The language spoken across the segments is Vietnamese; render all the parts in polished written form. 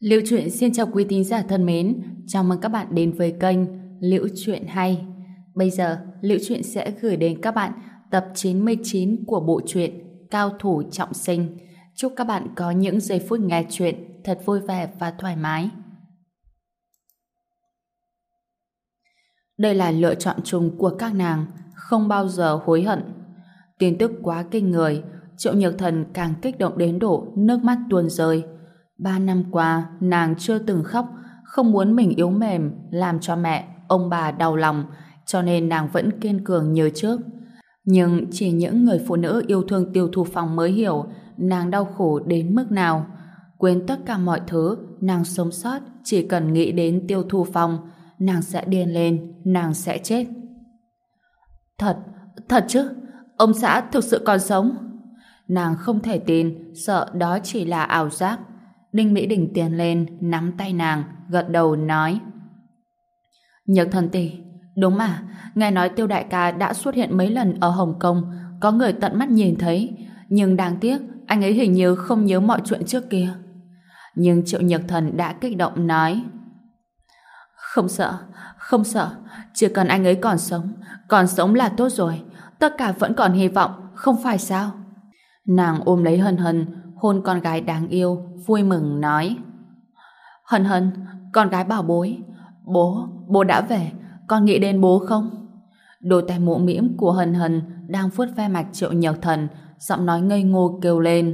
Liễu Chuyện xin chào quý thính giả thân mến, chào mừng các bạn đến với kênh Liễu Chuyện Hay. Bây giờ, Liễu Chuyện sẽ gửi đến các bạn tập 99 của bộ truyện Cao Thủ Trọng Sinh. Chúc các bạn có những giây phút nghe chuyện thật vui vẻ và thoải mái. Đây là lựa chọn chung của các nàng, không bao giờ hối hận. Tin tức quá kinh người, Triệu Nhược Thần càng kích động đến độ nước mắt tuôn rơi. 3 năm qua, nàng chưa từng khóc, không muốn mình yếu mềm, làm cho mẹ, ông bà đau lòng, cho nên nàng vẫn kiên cường như trước. Nhưng chỉ những người phụ nữ yêu thương Tiêu Thu Phong mới hiểu nàng đau khổ đến mức nào. Quên tất cả mọi thứ, nàng sống sót chỉ cần nghĩ đến Tiêu Thu Phong, nàng sẽ điên lên, nàng sẽ chết. Thật chứ? Ông xã thực sự còn sống? Nàng không thể tin, sợ đó chỉ là ảo giác. Đinh Mỹ Đình tiến lên, nắm tay nàng, gật đầu nói: Nhược Thần tỷ, đúng mà, nghe nói Tiêu đại ca đã xuất hiện mấy lần ở Hồng Kông, có người tận mắt nhìn thấy, nhưng đáng tiếc anh ấy hình như không nhớ mọi chuyện trước kia. Nhưng Triệu Nhược Thần đã kích động nói: Không sợ, chỉ cần anh ấy còn sống là tốt rồi, tất cả vẫn còn hy vọng, không phải sao? Nàng ôm lấy Hân Hân, hôn con gái đáng yêu, vui mừng nói: Hân Hân, con gái bảo bối, bố đã về, con nghĩ đến bố không? Đôi tay mụ mĩm của Hân Hân đang vuốt ve mạch Triệu Nhược Thần, giọng nói ngây ngô kêu lên: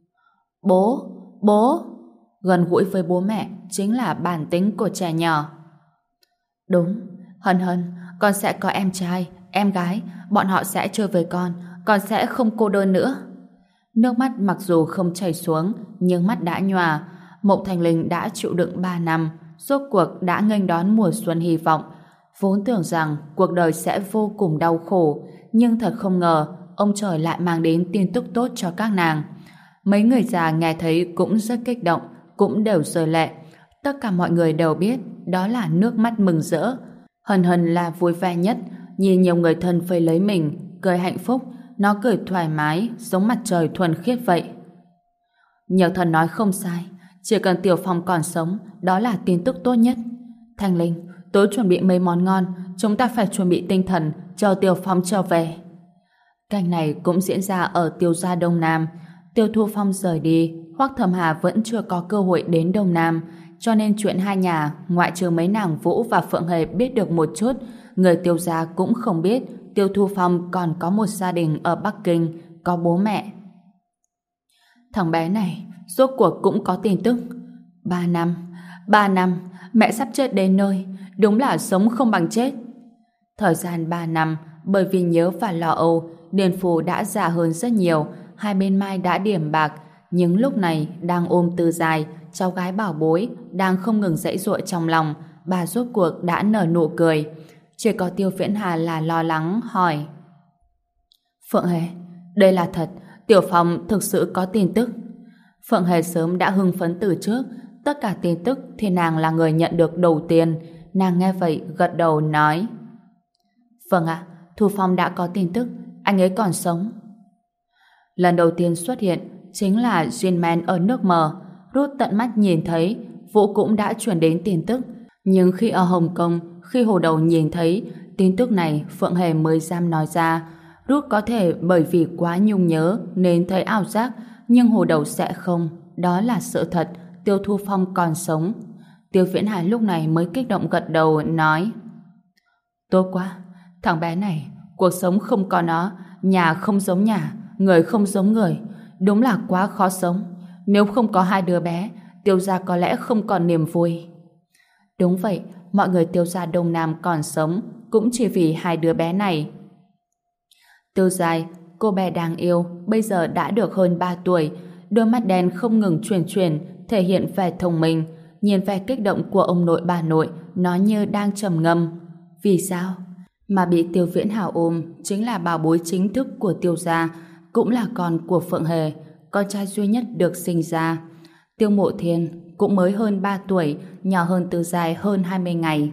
Bố! Gần gũi với bố mẹ chính là bản tính của trẻ nhỏ. Đúng, Hân Hân, con sẽ có em trai, em gái, bọn họ sẽ chơi với con sẽ không cô đơn nữa. Nước mắt mặc dù không chảy xuống, nhưng mắt đã nhòa. Mộng Thành Linh đã chịu đựng 3 năm, rốt cuộc đã nghênh đón mùa xuân hy vọng. Vốn tưởng rằng cuộc đời sẽ vô cùng đau khổ, nhưng thật không ngờ ông trời lại mang đến tin tức tốt cho các nàng. Mấy người già nghe thấy cũng rất kích động, cũng đều rơi lệ. Tất cả mọi người đều biết đó là nước mắt mừng rỡ. Hân Hân là vui vẻ nhất, nhìn nhiều người thân vây lấy mình, cười hạnh phúc. Nó cười thoải mái, giống mặt trời thuần khiết vậy. Nhược Thần nói không sai, chỉ cần Tiểu Phong còn sống, đó là tin tức tốt nhất. Thanh Linh, tối chuẩn bị mấy món ngon, chúng ta phải chuẩn bị tinh thần, chờ Tiểu Phong trở về. Cảnh này cũng diễn ra ở Tiêu gia Đông Nam. Tiêu Thu Phong rời đi, Hoắc Thầm Hà vẫn chưa có cơ hội đến Đông Nam, cho nên chuyện hai nhà, ngoại trừ mấy nàng Vũ và Phượng Hề biết được một chút, người Tiêu gia cũng không biết Tiêu Thu Phong còn có một gia đình ở Bắc Kinh, có bố mẹ. Thằng bé này rốt cuộc cũng có tin tức. 3 năm, mẹ sắp chết đến nơi, đúng là sống không bằng chết. Thời gian 3 năm, bởi vì nhớ và lo âu, Điền Phù đã già hơn rất nhiều, hai bên mai đã điểm bạc, nhưng lúc này đang ôm Tư Dài, cháu gái bảo bối, đang không ngừng giãy giụa trong lòng, bà rốt cuộc đã nở nụ cười. Chỉ có Tiêu Viễn Hà là lo lắng hỏi: Phượng Hề, đây là thật, Tiểu Phong thực sự có tin tức? Phượng Hề sớm đã hưng phấn từ trước, tất cả tin tức thì nàng là người nhận được đầu tiên. Nàng nghe vậy gật đầu nói: Vâng ạ, Thu Phong đã có tin tức, anh ấy còn sống. Lần đầu tiên xuất hiện chính là Duyên Men ở nước mờ. Rút tận mắt nhìn thấy, Vũ cũng đã truyền đến tin tức. Nhưng khi ở Hồng Kông, khi Hồ Đầu nhìn thấy tin tức này, Phượng Hề mới dám nói ra. Rút có thể bởi vì quá nhung nhớ nên thấy ảo giác, nhưng Hồ Đầu sẽ không. Đó là sự thật, Tiêu Thu Phong còn sống. Tiêu Viễn Hải lúc này mới kích động gật đầu nói: Tốt quá, thằng bé này, cuộc sống không có nó, nhà không giống nhà, người không giống người, đúng là quá khó sống. Nếu không có hai đứa bé, Tiêu gia có lẽ không còn niềm vui. Đúng vậy, mọi người Tiêu gia Đông Nam còn sống cũng chỉ vì hai đứa bé này. Tiêu Dài, cô bé đáng yêu, bây giờ đã được hơn 3 tuổi, đôi mắt đen không ngừng chuyển, thể hiện vẻ thông minh. Nhìn vẻ kích động của ông nội bà nội, nó như đang trầm ngâm. Vì sao? Mà bị Tiêu Viễn Hảo ôm chính là bảo bối chính thức của Tiêu gia, cũng là con của Phượng Hề, con trai duy nhất được sinh ra. Tiêu Mộ Thiên cũng mới hơn 3 tuổi, nhỏ hơn Tư Dài hơn 20 ngày.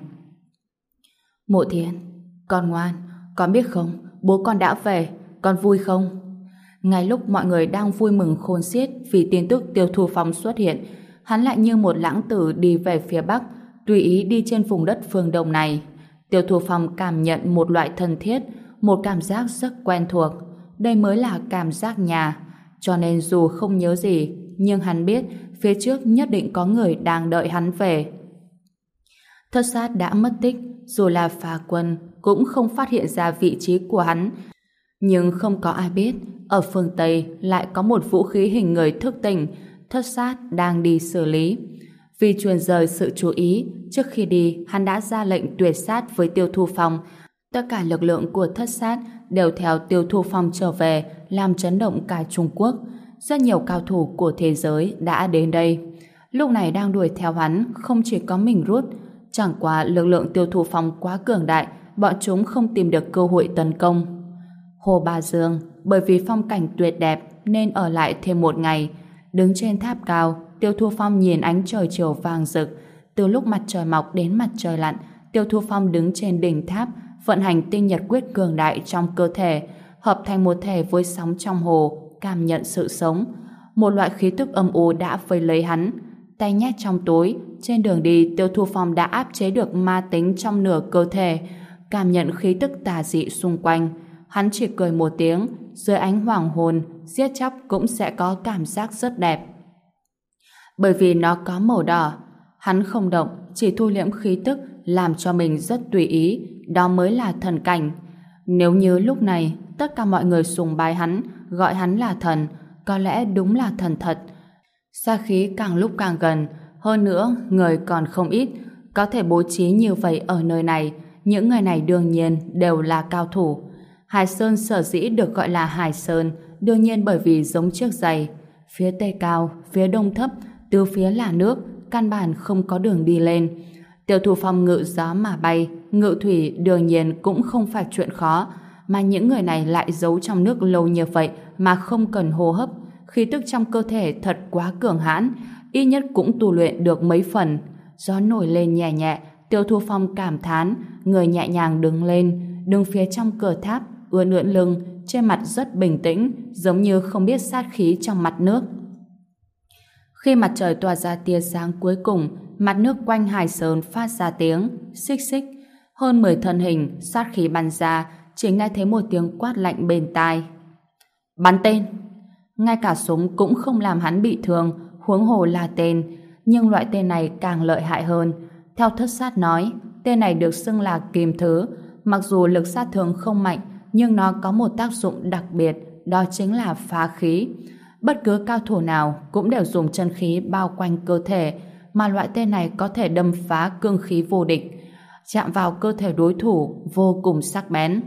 Mộ Thiên, con ngoan, con biết không, bố con đã về, con vui không? Ngay lúc mọi người đang vui mừng khôn xiết vì tin tức Tiêu Thu Phong xuất hiện, hắn lại như một lãng tử đi về phía bắc, tùy ý đi trên vùng đất phương Đông này. Tiêu Thu Phong cảm nhận một loại thân thiết, một cảm giác rất quen thuộc. Đây mới là cảm giác nhà. Cho nên dù không nhớ gì, nhưng hắn biết phía trước nhất định có người đang đợi hắn về. Thất sát đã mất tích, dù là phá quân cũng không phát hiện ra vị trí của hắn. Nhưng không có ai biết, ở phương Tây lại có một vũ khí hình người thức tỉnh, thất sát đang đi xử lý. Vì chuyển rời sự chú ý, trước khi đi, hắn đã ra lệnh tuyệt sát với Tiêu Thu Phong. Tất cả lực lượng của thất sát đều theo Tiêu Thu Phong trở về, làm chấn động cả Trung Quốc. Rất nhiều cao thủ của thế giới đã đến đây. Lúc này đang đuổi theo hắn, không chỉ có mình Rút. Chẳng qua lực lượng Tiêu Thu Phong quá cường đại, bọn chúng không tìm được cơ hội tấn công. Hồ Ba Dương, bởi vì phong cảnh tuyệt đẹp nên ở lại thêm một ngày. Đứng trên tháp cao, Tiêu Thu Phong nhìn ánh trời chiều vàng rực. Từ lúc mặt trời mọc đến mặt trời lặn, Tiêu Thu Phong đứng trên đỉnh tháp, vận hành tinh nhật quyết cường đại trong cơ thể, hợp thành một thể với sóng trong hồ, cảm nhận sự sống. Một loại khí tức âm u đã vây lấy hắn. Tay nhét trong túi, trên đường đi Tiêu Thu Phong đã áp chế được ma tính trong nửa cơ thể, cảm nhận khí tức tà dị xung quanh. Hắn chỉ cười một tiếng, dưới ánh hoàng hôn, giết chóc cũng sẽ có cảm giác rất đẹp. Bởi vì nó có màu đỏ, hắn không động, chỉ thu liễm khí tức, làm cho mình rất tùy ý, đó mới là thần cảnh. Nếu như lúc này tất cả mọi người sùng bái hắn, gọi hắn là thần, có lẽ đúng là thần thật. Sát khí càng lúc càng gần, hơn nữa người còn không ít, có thể bố trí như vậy ở nơi này. Những người này đương nhiên đều là cao thủ. Hải Sơn sở dĩ được gọi là Hải Sơn, đương nhiên bởi vì giống chiếc giày. Phía tây cao, phía đông thấp, từ phía là nước, căn bản không có đường đi lên. Tiêu Thu Phong ngự gió mà bay, ngự thủy đương nhiên cũng không phải chuyện khó, mà những người này lại giấu trong nước lâu như vậy mà không cần hô hấp. Khí tức trong cơ thể thật quá cường hãn, ít nhất cũng tu luyện được mấy phần. Gió nổi lên nhẹ nhẹ, Tiêu Thu Phong cảm thán, người nhẹ nhàng đứng lên, đứng phía trong cửa tháp, ưỡn ưỡn lưng, trên mặt rất bình tĩnh, giống như không biết sát khí trong mặt nước. Khi mặt trời tỏa ra tia sáng cuối cùng, mặt nước quanh Hải Sơn phát ra tiếng xích xích. Hơn 10 thân hình sát khí bắn ra, chỉ nghe thấy một tiếng quát lạnh bên tai. Bắn tên! Ngay cả súng cũng không làm hắn bị thương, huống hồ là tên. Nhưng loại tên này càng lợi hại hơn. Theo thất sát nói, tên này được xưng là kim thứ. Mặc dù lực sát thương không mạnh, nhưng nó có một tác dụng đặc biệt, đó chính là phá khí. Bất cứ cao thủ nào cũng đều dùng chân khí bao quanh cơ thể, mà loại tên này có thể đâm phá cương khí vô địch, chạm vào cơ thể đối thủ vô cùng sắc bén.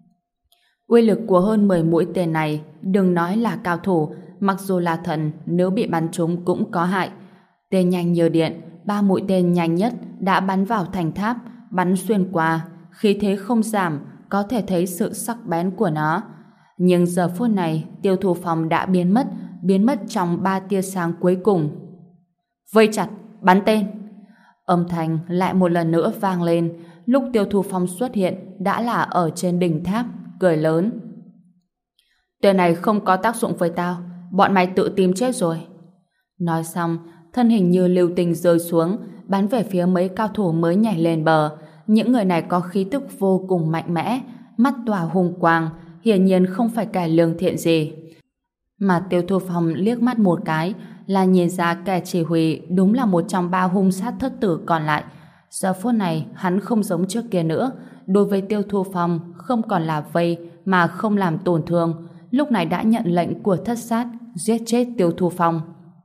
Uy lực của hơn 10 mũi tên này, đừng nói là cao thủ, mặc dù là thần, nếu bị bắn trúng cũng có hại. Tên nhanh như điện, 3 mũi tên nhanh nhất đã bắn vào thành tháp, bắn xuyên qua, khí thế không giảm, có thể thấy sự sắc bén của nó. Nhưng giờ phút này, Tiêu Thu Phong đã biến mất trong 3 tia sáng cuối cùng. Vây chặt, bắn tên! Âm thanh lại một lần nữa vang lên, lúc Tiêu Thu Phong xuất hiện đã là ở trên đỉnh tháp, cười lớn. Tên này không có tác dụng với tao, bọn mày tự tìm chết rồi. Nói xong, thân hình như lưu tình rơi xuống, bắn về phía mấy cao thủ mới nhảy lên bờ. Những người này có khí tức vô cùng mạnh mẽ, mắt tỏa hung quang, hiển nhiên không phải kẻ lương thiện gì. Mà Tiêu Thu Phong liếc mắt một cái là nhìn ra kẻ chỉ huy đúng là một trong 3 hung sát thất tử còn lại. Giờ phút này hắn không giống trước kia nữa, đối với Tiêu Thu Phong không còn là vây mà không làm tổn thương, lúc này đã nhận lệnh của thất sát giết chết Tiêu Thu Phong.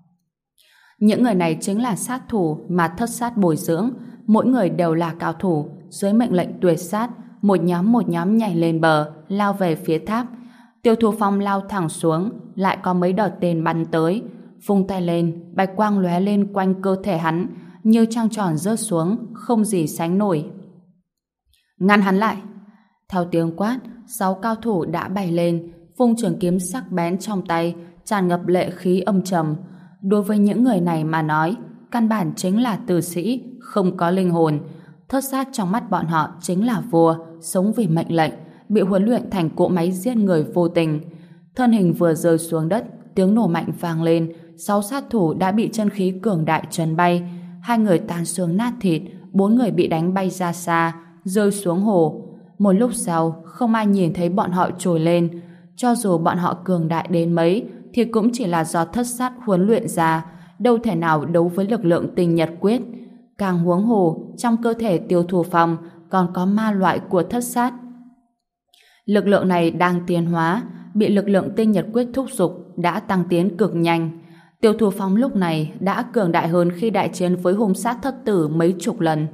Những người này chính là sát thủ mà thất sát bồi dưỡng, mỗi người đều là cao thủ. Dưới mệnh lệnh tuyệt sát, một nhóm nhảy lên bờ, lao về phía tháp. Tiêu Thu Phong lao thẳng xuống, lại có mấy đợt tên bắn tới, vung tay lên, bạch quang lóe lên quanh cơ thể hắn, như trăng tròn rớt xuống, không gì sánh nổi. Ngăn hắn lại! Theo tiếng quát, 6 cao thủ đã bay lên, vung trường kiếm sắc bén trong tay, tràn ngập lệ khí âm trầm. Đối với những người này mà nói, căn bản chính là tử sĩ, không có linh hồn. Thất sát trong mắt bọn họ chính là vua, sống vì mệnh lệnh, bị huấn luyện thành cỗ máy giết người vô tình. Thân hình vừa rơi xuống đất, tiếng nổ mạnh vang lên, 6 sát thủ đã bị chân khí cường đại trấn bay, 2 người tan xương nát thịt, 4 người bị đánh bay ra xa, rơi xuống hồ. Một lúc sau, không ai nhìn thấy bọn họ trồi lên. Cho dù bọn họ cường đại đến mấy, thì cũng chỉ là do thất sát huấn luyện ra, đâu thể nào đấu với lực lượng tinh nhật quyết. Càng huống hồ, trong cơ thể Tiêu Thu Phong còn có ma loại của thất sát. Lực lượng này đang tiến hóa, bị lực lượng tinh nhật quyết thúc giục, đã tăng tiến cực nhanh. Tiêu Thu Phong lúc này đã cường đại hơn khi đại chiến với hung sát thất tử mấy chục lần.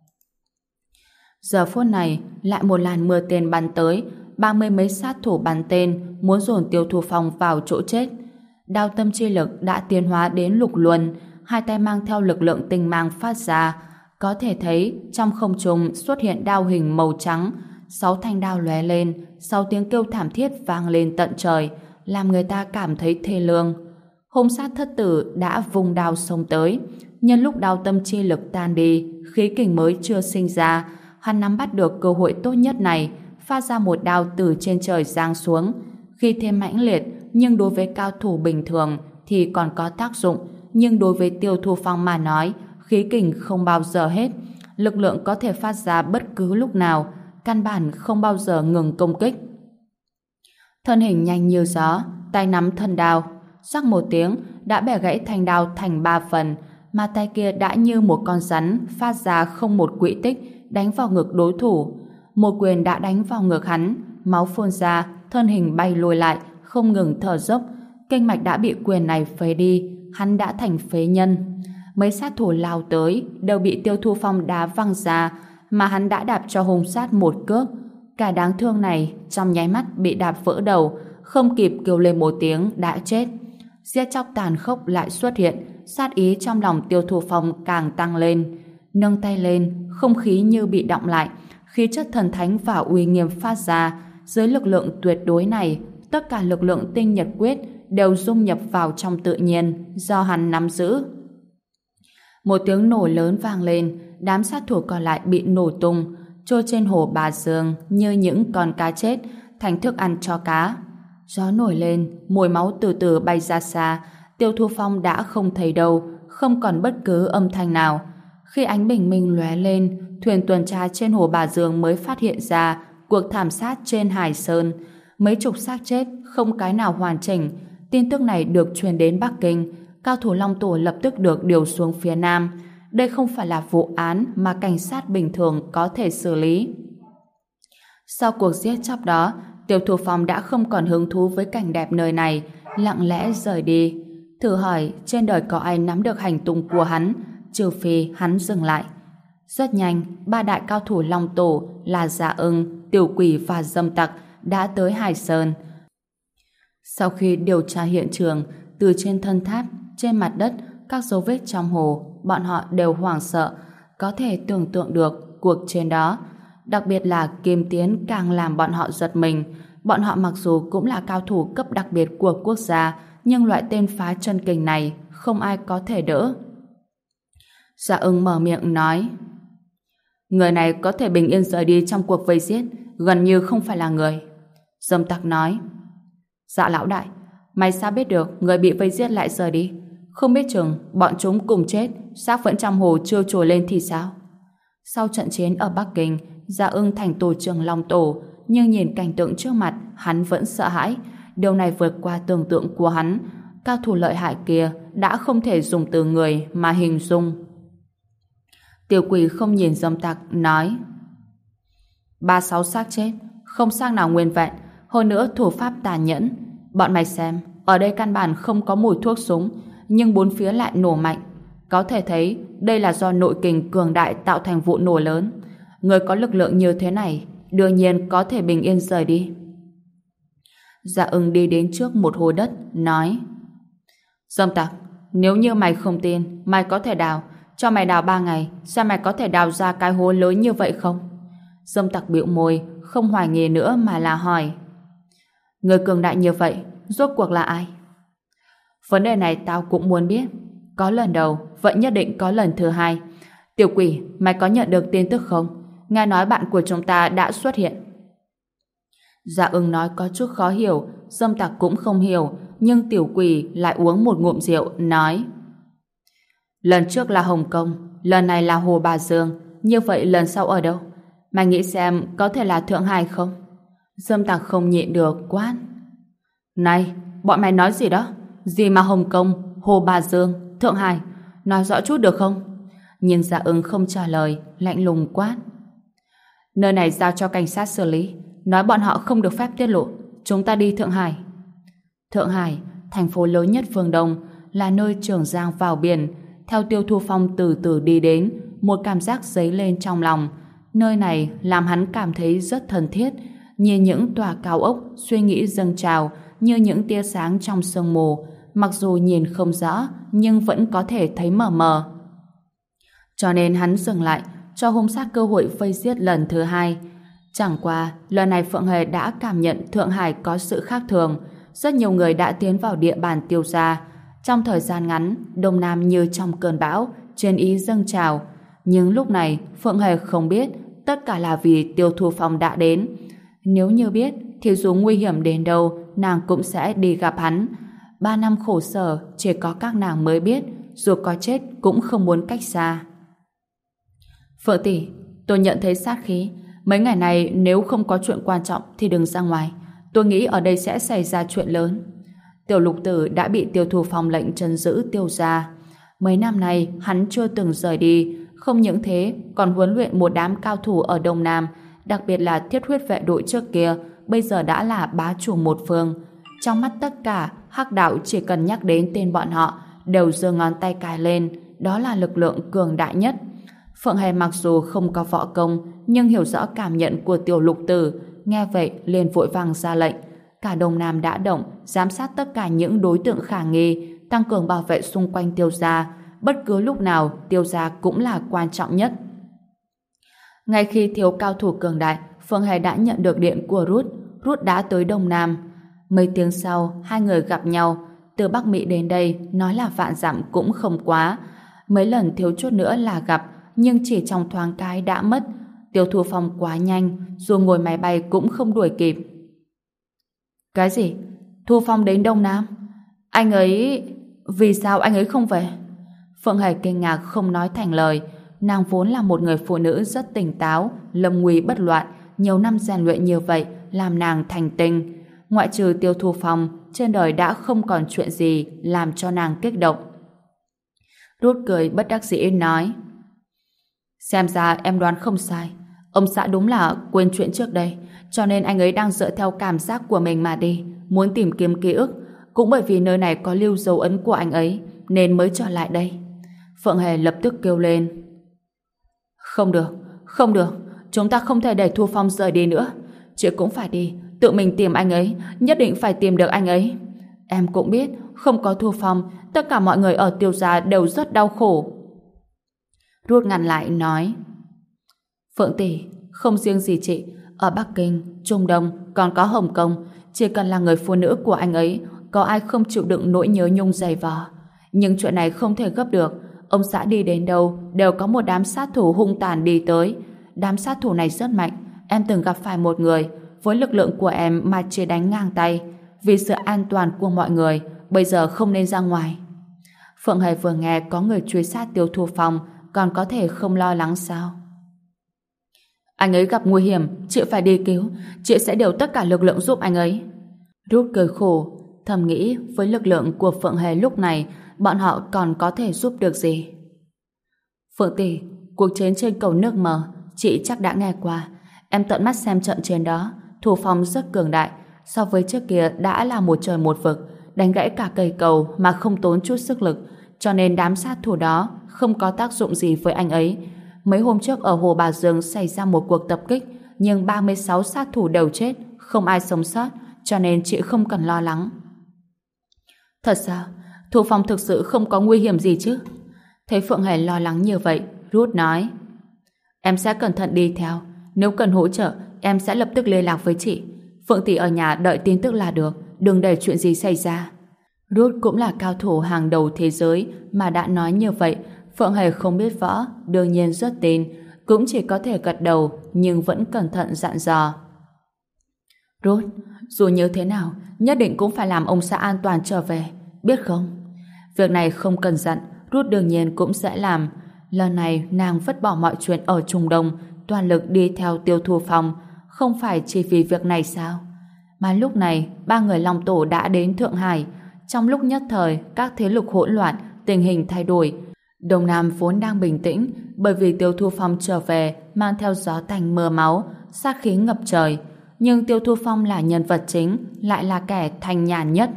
Giờ phút này, lại một làn mưa tên bắn tới, 30 mấy sát thủ bắn tên, muốn dồn Tiêu Thu Phong vào chỗ chết. Đao tâm chi lực đã tiến hóa đến lục luân, 2 tay mang theo lực lượng tinh mang phát ra. Có thể thấy, trong không trung xuất hiện đao hình màu trắng, 6 thanh đao lóe lên, 6 tiếng kêu thảm thiết vang lên tận trời, làm người ta cảm thấy thê lương. Hung sát thất tử đã vùng đao xông tới, nhân lúc đao tâm chi lực tan đi, khí kình mới chưa sinh ra, hắn nắm bắt được cơ hội tốt nhất này, phát ra một đao từ trên trời giáng xuống. Khi thêm mãnh liệt, nhưng đối với cao thủ bình thường thì còn có tác dụng, nhưng đối với Tiêu Thu Phong mà nói, khí kình không bao giờ hết, lực lượng có thể phát ra bất cứ lúc nào, căn bản không bao giờ ngừng công kích. Thân hình nhanh như gió, tay nắm thân đao, sắc một tiếng đã bẻ gãy thanh đao thành 3 phần, mà tay kia đã như một con rắn phát ra không một quỹ tích đánh vào ngực đối thủ. Một quyền đã đánh vào ngực hắn, máu phun ra, thân hình bay lùi lại, không ngừng thở dốc. Kinh mạch đã bị quyền này phế đi, hắn đã thành phế nhân. Mấy sát thủ lao tới đều bị Tiêu Thu Phong đá văng ra, mà hắn đã đạp cho hung sát một cước. Cả đáng thương này trong nháy mắt bị đạp vỡ đầu, không kịp kêu lên một tiếng đã chết. Giết chóc tàn khốc lại xuất hiện, sát ý trong lòng Tiêu Thu Phong càng tăng lên. Nâng tay lên, không khí như bị đọng lại, khí chất thần thánh và uy nghiêm phát ra. Dưới lực lượng tuyệt đối này, tất cả lực lượng tinh nhật quyết đều dung nhập vào trong tự nhiên do hắn nắm giữ. Một tiếng nổ lớn vang lên, đám sát thủ còn lại bị nổ tung, trôi trên hồ Bà Dương như những con cá chết, thành thức ăn cho cá. Gió nổi lên, mùi máu từ từ bay ra xa. Tiêu Thu Phong đã không thấy đâu, không còn bất cứ âm thanh nào. Khi ánh bình minh lóe lên, thuyền tuần tra trên hồ Bà Dương mới phát hiện ra cuộc thảm sát trên Hải Sơn. Mấy chục xác chết, không cái nào hoàn chỉnh. Tin tức này được truyền đến Bắc Kinh. Cao thủ Long Tổ lập tức được điều xuống phía Nam. Đây không phải là vụ án mà cảnh sát bình thường có thể xử lý. Sau cuộc giết chóc đó, Tiêu Thu Phong đã không còn hứng thú với cảnh đẹp nơi này, lặng lẽ rời đi. Thử hỏi trên đời có ai nắm được hành tung của hắn, trừ phi hắn dừng lại. Rất nhanh, 3 đại cao thủ Long Tổ là Dạ Ưng, Tiểu Quỷ và Dâm Tặc đã tới Hải Sơn. Sau khi điều tra hiện trường, từ trên thân tháp, trên mặt đất, các dấu vết trong hồ, bọn họ đều hoảng sợ, có thể tưởng tượng được cuộc chiến đó. Đặc biệt là Kim Tiến càng làm bọn họ giật mình. Bọn họ mặc dù cũng là cao thủ cấp đặc biệt của quốc gia, nhưng loại tên phá chân kình này không ai có thể đỡ. Dạ Ưng mở miệng nói: người này có thể bình yên rời đi trong cuộc vây giết, gần như không phải là người. Dâm Tặc nói: dạ lão đại, mày sao biết được người bị vây giết lại rời đi? Không biết chừng bọn chúng cùng chết, xác vẫn trong hồ chưa trồi lên thì sao? Sau trận chiến ở Bắc Kinh, Dạ Ưng thành tổ trưởng Long Tổ, nhưng nhìn cảnh tượng trước mặt, hắn vẫn sợ hãi. Điều này vượt qua tưởng tượng của hắn. Cao thủ lợi hại kia đã không thể dùng từ người mà hình dung. Tiểu Quỷ không nhìn Dâm Tặc, nói: 36 xác chết, không xác nào nguyên vẹn, hơn nữa thủ pháp tàn nhẫn. Bọn mày xem, ở đây căn bản không có mùi thuốc súng, nhưng bốn phía lại nổ mạnh. Có thể thấy đây là do nội kình cường đại tạo thành vụ nổ lớn. Người có lực lượng như thế này đương nhiên có thể bình yên rời đi. Dạ Ưng đi đến trước một hố đất, nói: Dâm Tặc, nếu như mày không tin, mày có thể đào. Cho mày đào 3 ngày, xem mày có thể đào ra cái hố lớn như vậy không? Dâm Tặc bĩu môi, không hoài nghi nữa mà là hỏi: người cường đại như vậy, rốt cuộc là ai? Vấn đề này tao cũng muốn biết. Có lần đầu, vậy nhất định có lần thứ hai. Tiểu Quỷ, mày có nhận được tin tức không? Nghe nói bạn của chúng ta đã xuất hiện. Dạ Ưng nói có chút khó hiểu, Dâm Tặc cũng không hiểu, nhưng Tiểu Quỷ lại uống một ngụm rượu, nói: lần trước là Hồng Kông, lần này là Hồ Bà Dương, như vậy lần sau ở đâu? Mày nghĩ xem có thể là Thượng Hải không? Dâm Tặc không nhịn được quát: này, bọn mày nói gì đó? Gì mà Hồng Kông, Hồ Bà Dương, Thượng Hải? Nói rõ chút được không? Nhưng Dạ Ưng không trả lời, lạnh lùng quát: nơi này giao cho cảnh sát xử lý, nói bọn họ không được phép tiết lộ. Chúng ta đi Thượng Hải. Thượng Hải, thành phố lớn nhất phương Đông, là nơi Trường Giang vào biển. Theo Tiêu Thu Phong từ từ đi đến, một cảm giác dấy lên trong lòng. Nơi này làm hắn cảm thấy rất thân thiết, như những tòa cao ốc, suy nghĩ dâng trào, như những tia sáng trong sương mù. Mặc dù nhìn không rõ, nhưng vẫn có thể thấy mờ mờ. Cho nên hắn dừng lại, cho hung sát cơ hội vây giết lần thứ hai. Chẳng qua, lần này Phượng Hề đã cảm nhận Thượng Hải có sự khác thường. Rất nhiều người đã tiến vào địa bàn Tiêu gia. Trong thời gian ngắn, Đông Nam như trong cơn bão, chiến ý dâng trào. Nhưng lúc này, Phượng Hề không biết tất cả là vì Tiêu Thu Phong đã đến. Nếu như biết, thì dù nguy hiểm đến đâu, nàng cũng sẽ đi gặp hắn. 3 năm khổ sở, chỉ có các nàng mới biết, dù có chết cũng không muốn cách xa. Phượng tỷ, tôi nhận thấy sát khí. Mấy ngày này nếu không có chuyện quan trọng thì đừng ra ngoài. Tôi nghĩ ở đây sẽ xảy ra chuyện lớn. Tiểu Lục Tử đã bị Tiêu Thu Phong lệnh trấn giữ Tiêu gia. Mấy năm nay hắn chưa từng rời đi. Không những thế, còn huấn luyện một đám cao thủ ở Đông Nam, đặc biệt là Thiết Huyết vệ đội trước kia, bây giờ đã là bá chủ một phương. Trong mắt tất cả, Hắc đạo chỉ cần nhắc đến tên bọn họ đều giơ ngón tay cài lên, đó là lực lượng cường đại nhất. Phượng Hề mặc dù không có võ công, nhưng hiểu rõ cảm nhận của Tiểu Lục Tử, nghe vậy liền vội vàng ra lệnh. Cả Đông Nam đã động, giám sát tất cả những đối tượng khả nghi, tăng cường bảo vệ xung quanh Tiêu gia. Bất cứ lúc nào, Tiêu gia cũng là quan trọng nhất. Ngay khi thiếu cao thủ cường đại, Phượng Hề đã nhận được điện của Rút. Rút đã tới Đông Nam. Mấy tiếng sau, hai người gặp nhau. Từ Bắc Mỹ đến đây, nói là vạn dặm cũng không quá. Mấy lần thiếu chút nữa là gặp, nhưng chỉ trong thoáng cái đã mất. Tiêu Thu Phong quá nhanh, dù ngồi máy bay cũng không đuổi kịp. Cái gì? Thu Phong đến Đông Nam? Anh ấy... Vì sao anh ấy không về? Phượng Hề kinh ngạc không nói thành lời. Nàng vốn là một người phụ nữ rất tỉnh táo, lâm nguy bất loạn, nhiều năm rèn luyện như vậy làm nàng thành tinh. Ngoại trừ Tiêu Thu Phong, trên đời đã không còn chuyện gì làm cho nàng kích động. Rút cười bất đắc dĩ nói: xem ra em đoán không sai. Ông xã đúng là quên chuyện trước đây, cho nên anh ấy đang dựa theo cảm giác của mình mà đi, muốn tìm kiếm ký ức. Cũng bởi vì nơi này có lưu dấu ấn của anh ấy nên mới trở lại đây. Phượng Hề lập tức kêu lên: không được, không được, chúng ta không thể để Thu Phong rời đi nữa. Chị cũng phải đi, tự mình tìm anh ấy, nhất định phải tìm được anh ấy. Em cũng biết, không có Thu Phong, tất cả mọi người ở Tiêu gia đều rất đau khổ. Rút ngăn lại nói: Phượng tỷ, không riêng gì chị, ở Bắc Kinh, Trung Đông, còn có Hồng Kông, chỉ cần là người phụ nữ của anh ấy, có ai không chịu đựng nỗi nhớ nhung dày vò. Nhưng chuyện này không thể gấp được. Ông xã đi đến đâu đều có một đám sát thủ hung tàn đi tới. Đám sát thủ này rất mạnh. Em từng gặp phải một người, với lực lượng của em mà chỉ đánh ngang tay. Vì sự an toàn của mọi người, bây giờ không nên ra ngoài. Phượng Hề vừa nghe có người truy sát Tiêu Thu Phong, còn có thể không lo lắng sao? Anh ấy gặp nguy hiểm, chị phải đi cứu. Chị sẽ điều tất cả lực lượng giúp anh ấy. Rút cười khổ, thầm nghĩ với lực lượng của Phượng Hề lúc này, bọn họ còn có thể giúp được gì? Phượng tỷ, cuộc chiến trên cầu nước mờ, chị chắc đã nghe qua. Em tận mắt xem trận chiến đó, Thu Phong rất cường đại, so với trước kia đã là một trời một vực, đánh gãy cả cây cầu mà không tốn chút sức lực, cho nên đám sát thủ đó không có tác dụng gì với anh ấy. Mấy hôm trước ở Hồ Bà Dương xảy ra một cuộc tập kích, nhưng 36 sát thủ đều chết, không ai sống sót, cho nên chị không cần lo lắng. Thật sao? Thu Phong thực sự không có nguy hiểm gì chứ? Thấy Phượng Hề lo lắng như vậy, Rút nói: em sẽ cẩn thận đi theo, nếu cần hỗ trợ em sẽ lập tức liên lạc với chị. Phượng tỷ ở nhà đợi tin tức là được, đừng để chuyện gì xảy ra. Rút cũng là cao thủ hàng đầu thế giới, mà đã nói như vậy, Phượng Hề không biết võ, đương nhiên rất tin, cũng chỉ có thể gật đầu, nhưng vẫn cẩn thận dặn dò. Ruth, dù như thế nào, nhất định cũng phải làm ông xã an toàn trở về, biết không? Việc này không cần dặn, Ruth đương nhiên cũng sẽ làm. Lần này nàng vứt bỏ mọi chuyện ở Trung Đông, toàn lực đi theo Tiêu Thu Phong, không phải chỉ vì việc này sao? Mà lúc này, ba người Long Tổ đã đến Thượng Hải. Trong lúc nhất thời, các thế lực hỗn loạn, tình hình thay đổi. Đông Nam vốn đang bình tĩnh, bởi vì Tiêu Thu Phong trở về mang theo gió tanh mưa máu, sát khí ngập trời. Nhưng Tiêu Thu Phong là nhân vật chính, lại là kẻ thanh nhàn nhất.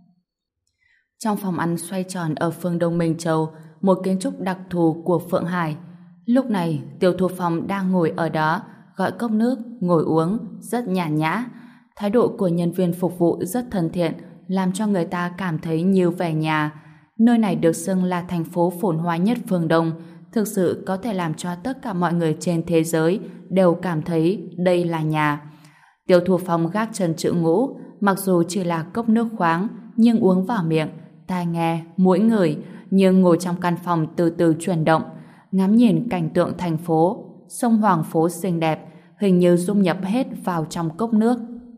Trong phòng ăn xoay tròn ở phương Đông Minh Châu, một kiến trúc đặc thù của Phượng Hải. Lúc này, Tiêu Thu Phong đang ngồi ở đó, gọi cốc nước, ngồi uống, rất nhàn nhã. Thái độ của nhân viên phục vụ rất thân thiện, làm cho người ta cảm thấy như về nhà. Nơi này được xưng là thành phố phồn hoa nhất phương Đông, thực sự có thể làm cho tất cả mọi người trên thế giới đều cảm thấy đây là nhà. Tiêu Thu Phong gác chân chữ ngũ, mặc dù chỉ là cốc nước khoáng, nhưng uống vào miệng, tai nghe, mũi ngửi, nhưng ngồi trong căn phòng từ từ chuyển động, ngắm nhìn cảnh tượng thành phố, sông Hoàng phố xinh đẹp, hình như dung nhập hết vào trong cốc nước.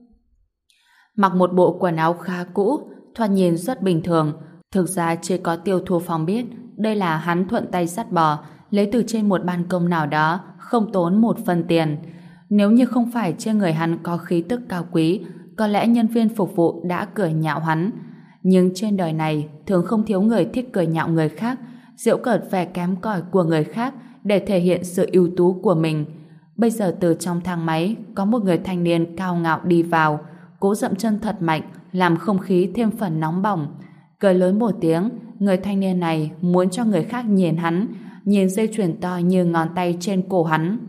Mặc một bộ quần áo khá cũ, thoạt nhìn rất bình thường, thực ra chỉ có Tiêu Thu Phong biết đây là hắn thuận tay dắt bò, lấy từ trên một ban công nào đó, không tốn một phân tiền. Nếu như không phải trên người hắn có khí tức cao quý, có lẽ nhân viên phục vụ đã cười nhạo hắn. Nhưng trên đời này thường không thiếu người thích cười nhạo người khác, giễu cợt vẻ kém cỏi của người khác để thể hiện sự ưu tú của mình. Bây giờ từ trong thang máy có một người thanh niên cao ngạo đi vào, cố dậm chân thật mạnh, làm không khí thêm phần nóng bỏng. Cười lớn một tiếng, người thanh niên này muốn cho người khác nhìn hắn, nhìn dây chuyền to như ngón tay trên cổ hắn.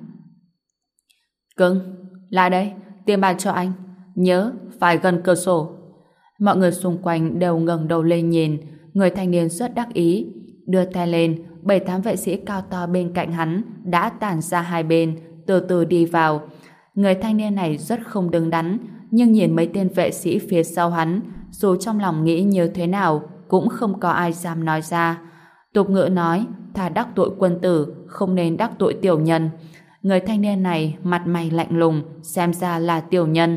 Cưng, lại đây, tiền bạc cho anh. Nhớ, phải gần cửa sổ. Mọi người xung quanh đều ngẩng đầu lên nhìn, người thanh niên rất đắc ý. Đưa tay lên, 7-8 vệ sĩ cao to bên cạnh hắn đã tản ra hai bên, từ từ đi vào. Người thanh niên này rất không đứng đắn, nhưng nhìn mấy tên vệ sĩ phía sau hắn, dù trong lòng nghĩ như thế nào, cũng không có ai dám nói ra. Tục ngữ nói, thà đắc tội quân tử, không nên đắc tội tiểu nhân. Người thanh niên này mặt mày lạnh lùng, xem ra là tiểu nhân.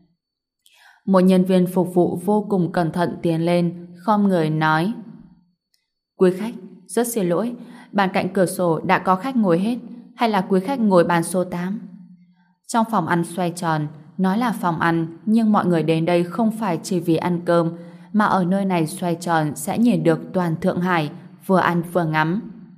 Một nhân viên phục vụ vô cùng cẩn thận tiến lên, khom người nói: Quý khách, rất xin lỗi, bàn cạnh cửa sổ đã có khách ngồi hết, hay là quý khách ngồi bàn số 8? Trong phòng ăn xoay tròn, nói là phòng ăn, nhưng mọi người đến đây không phải chỉ vì ăn cơm, mà ở nơi này xoay tròn sẽ nhìn được toàn Thượng Hải, vừa ăn vừa ngắm.